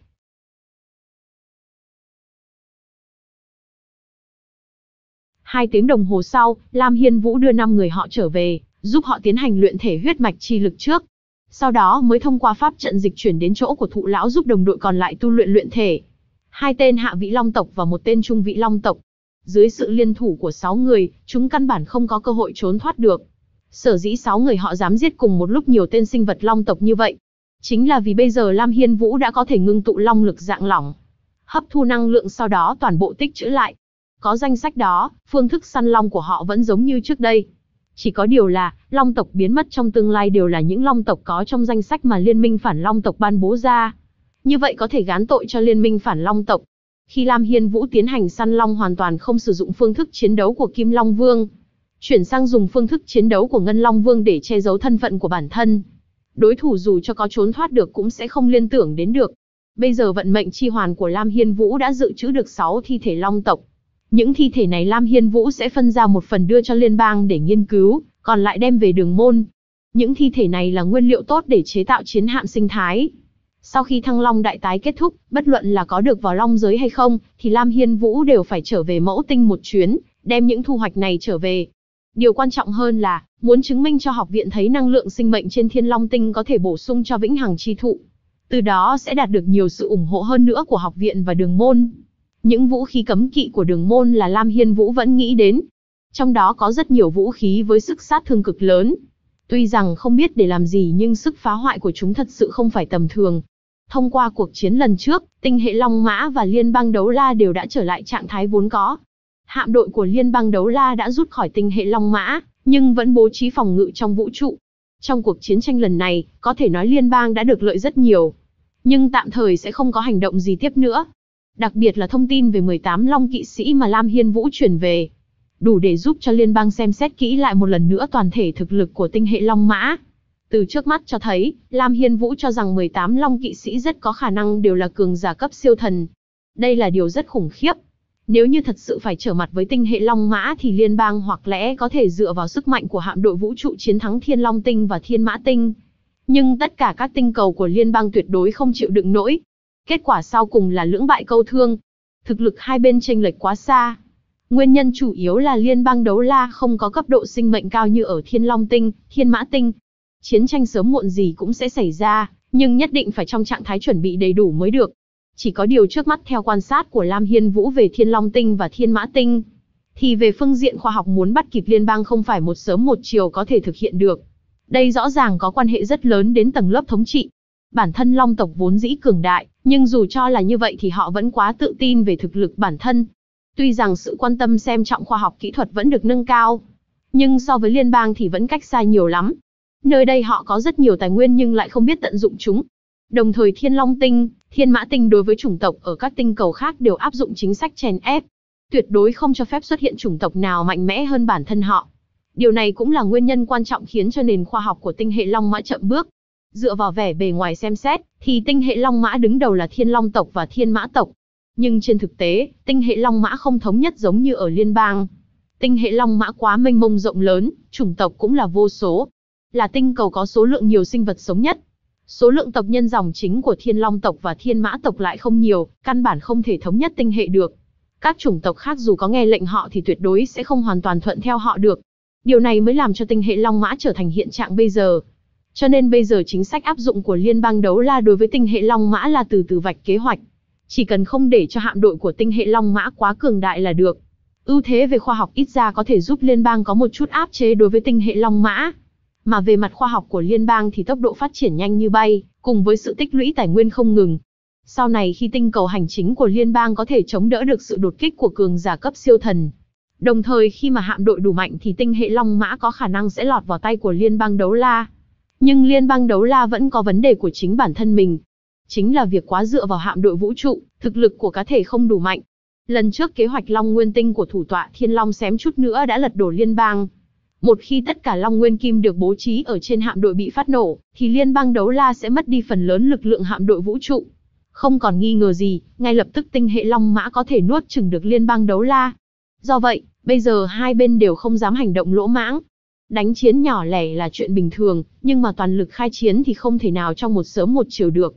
2 tiếng đồng hồ sau, Lam Hiên Vũ đưa 5 người họ trở về, giúp họ tiến hành luyện thể huyết mạch chi lực trước. Sau đó mới thông qua pháp trận dịch chuyển đến chỗ của Thụ lão giúp đồng đội còn lại tu luyện thể. 2 tên hạ vị long tộc và 1 tên trung vị long tộc. Dưới sự liên thủ của 6 người, chúng căn bản không có cơ hội trốn thoát được. Sở dĩ 6 người họ dám giết cùng một lúc nhiều tên sinh vật long tộc như vậy, chính là vì bây giờ Lam Hiên Vũ đã có thể ngưng tụ long lực dạng lỏng, hấp thu năng lượng sau đó toàn bộ tích trữ lại. Có danh sách đó, phương thức săn long của họ vẫn giống như trước đây. Chỉ có điều là, long tộc biến mất trong tương lai đều là những long tộc có trong danh sách mà Liên minh phản long tộc ban bố ra. Như vậy có thể gán tội cho Liên minh phản long tộc. Khi Lam Hiên Vũ tiến hành săn long hoàn toàn không sử dụng phương thức chiến đấu của Kim Long Vương, chuyển sang dùng phương thức chiến đấu của Ngân Long Vương để che giấu thân phận của bản thân. Đối thủ dù cho có trốn thoát được cũng sẽ không liên tưởng đến được. Bây giờ vận mệnh chi hoàn của Lam Hiên Vũ đã dự trữ được 6 thi thể long tộc. Những thi thể này Lam Hiên Vũ sẽ phân ra một phần đưa cho liên bang để nghiên cứu, còn lại đem về Đường Môn. Những thi thể này là nguyên liệu tốt để chế tạo chiến hạm sinh thái. Sau khi Thăng Long đại tái kết thúc, bất luận là có được vào long giới hay không, thì Lam Hiên Vũ đều phải trở về Mẫu Tinh một chuyến, đem những thu hoạch này trở về. Điều quan trọng hơn là, muốn chứng minh cho học viện thấy năng lượng sinh mệnh trên Thiên Long Tinh có thể bổ sung cho Vĩnh Hằng Chi Thụ. Từ đó sẽ đạt được nhiều sự ủng hộ hơn nữa của học viện và Đường Môn. Những vũ khí cấm kỵ của Đường Môn là Lam Hiên Vũ vẫn nghĩ đến. Trong đó có rất nhiều vũ khí với sức sát thương cực lớn. Tuy rằng không biết để làm gì nhưng sức phá hoại của chúng thật sự không phải tầm thường. Thông qua cuộc chiến lần trước, tinh hệ Long Mã và Liên bang Đấu La đều đã trở lại trạng thái vốn có. Hạm đội của Liên bang Đấu La đã rút khỏi tinh hệ Long Mã, nhưng vẫn bố trí phòng ngự trong vũ trụ. Trong cuộc chiến tranh lần này, có thể nói Liên bang đã được lợi rất nhiều. Nhưng tạm thời sẽ không có hành động gì tiếp nữa. Đặc biệt là thông tin về 18 Long kỵ sĩ mà Lam Hiên Vũ truyền về. Đủ để giúp cho Liên bang xem xét kỹ lại một lần nữa toàn thể thực lực của tinh hệ Long Mã. Từ trước mắt cho thấy, Lam Hiên Vũ cho rằng 18 Long kỵ sĩ rất có khả năng đều là cường giả cấp siêu thần. Đây là điều rất khủng khiếp. Nếu như thật sự phải trở mặt với tinh hệ Long Mã thì Liên bang hoặc lẽ có thể dựa vào sức mạnh của hạm đội vũ trụ chiến thắng Thiên Long Tinh và Thiên Mã Tinh. Nhưng tất cả các tinh cầu của Liên bang tuyệt đối không chịu đựng nổi. Kết quả sau cùng là lưỡng bại câu thương. Thực lực hai bên chênh lệch quá xa. Nguyên nhân chủ yếu là Liên bang Đấu La không có cấp độ sinh mệnh cao như ở Thiên Long Tinh, Thiên Mã Tinh. Chiến tranh sớm muộn gì cũng sẽ xảy ra, nhưng nhất định phải trong trạng thái chuẩn bị đầy đủ mới được. Chỉ có điều trước mắt theo quan sát của Lam Hiên Vũ về Thiên Long Tinh và Thiên Mã Tinh, thì về phương diện khoa học muốn bắt kịp liên bang không phải một sớm một chiều có thể thực hiện được. Đây rõ ràng có quan hệ rất lớn đến tầng lớp thống trị. Bản thân Long tộc vốn dĩ cường đại, nhưng dù cho là như vậy thì họ vẫn quá tự tin về thực lực bản thân. Tuy rằng sự quan tâm xem trọng khoa học kỹ thuật vẫn được nâng cao, nhưng so với liên bang thì vẫn cách xa nhiều lắm. Nơi đây họ có rất nhiều tài nguyên nhưng lại không biết tận dụng chúng. Đồng thời Thiên Long Tinh, Thiên Mã Tinh đối với chủng tộc ở các tinh cầu khác đều áp dụng chính sách chèn ép. Tuyệt đối không cho phép xuất hiện chủng tộc nào mạnh mẽ hơn bản thân họ. Điều này cũng là nguyên nhân quan trọng khiến cho nền khoa học của tinh hệ Long Mã chậm bước. Dựa vào vẻ bề ngoài xem xét, thì tinh hệ Long Mã đứng đầu là Thiên Long tộc và Thiên Mã tộc. Nhưng trên thực tế, tinh hệ Long Mã không thống nhất giống như ở liên bang. Tinh hệ Long Mã quá mênh mông rộng lớn, chủng tộc cũng là vô số. Là tinh cầu có số lượng nhiều sinh vật sống nhất. Số lượng tộc nhân dòng chính của Thiên Long tộc và Thiên Mã tộc lại không nhiều, căn bản không thể thống nhất tinh hệ được. Các chủng tộc khác dù có nghe lệnh họ thì tuyệt đối sẽ không hoàn toàn thuận theo họ được. Điều này mới làm cho tinh hệ Long Mã trở thành hiện trạng bây giờ. Cho nên bây giờ chính sách áp dụng của Liên bang Đấu La đối với tinh hệ Long Mã là từ từ vạch kế hoạch. Chỉ cần không để cho hạm đội của tinh hệ Long Mã quá cường đại là được. Ưu thế về khoa học ít ra có thể giúp liên bang có một chút áp chế đối với tinh hệ Long Mã. Mà về mặt khoa học của liên bang thì tốc độ phát triển nhanh như bay, cùng với sự tích lũy tài nguyên không ngừng. Sau này khi tinh cầu hành chính của liên bang có thể chống đỡ được sự đột kích của cường giả cấp siêu thần. Đồng thời khi mà hạm đội đủ mạnh thì tinh hệ Long Mã có khả năng sẽ lọt vào tay của Liên bang Đấu La. Nhưng Liên bang Đấu La vẫn có vấn đề của chính bản thân mình. Chính là việc quá dựa vào hạm đội vũ trụ, thực lực của cá thể không đủ mạnh. Lần trước kế hoạch Long Nguyên Tinh của thủ tọa Thiên Long xém chút nữa đã lật đổ liên bang. Một khi tất cả Long Nguyên Kim được bố trí ở trên hạm đội bị phát nổ, thì Liên bang Đấu La sẽ mất đi phần lớn lực lượng hạm đội vũ trụ. Không còn nghi ngờ gì, ngay lập tức tinh hệ Long Mã có thể nuốt chửng được Liên bang Đấu La. Do vậy, bây giờ hai bên đều không dám hành động lỗ mãng. Đánh chiến nhỏ lẻ là chuyện bình thường, nhưng mà toàn lực khai chiến thì không thể nào trong một sớm một chiều được.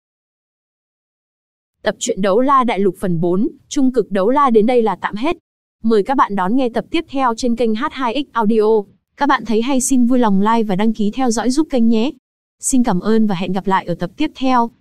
Tập truyện Đấu La Đại Lục phần 4, Trung cực Đấu La đến đây là tạm hết. Mời các bạn đón nghe tập tiếp theo trên kênh H2X Audio. Các bạn thấy hay xin vui lòng like và đăng ký theo dõi giúp kênh nhé. Xin cảm ơn và hẹn gặp lại ở tập tiếp theo.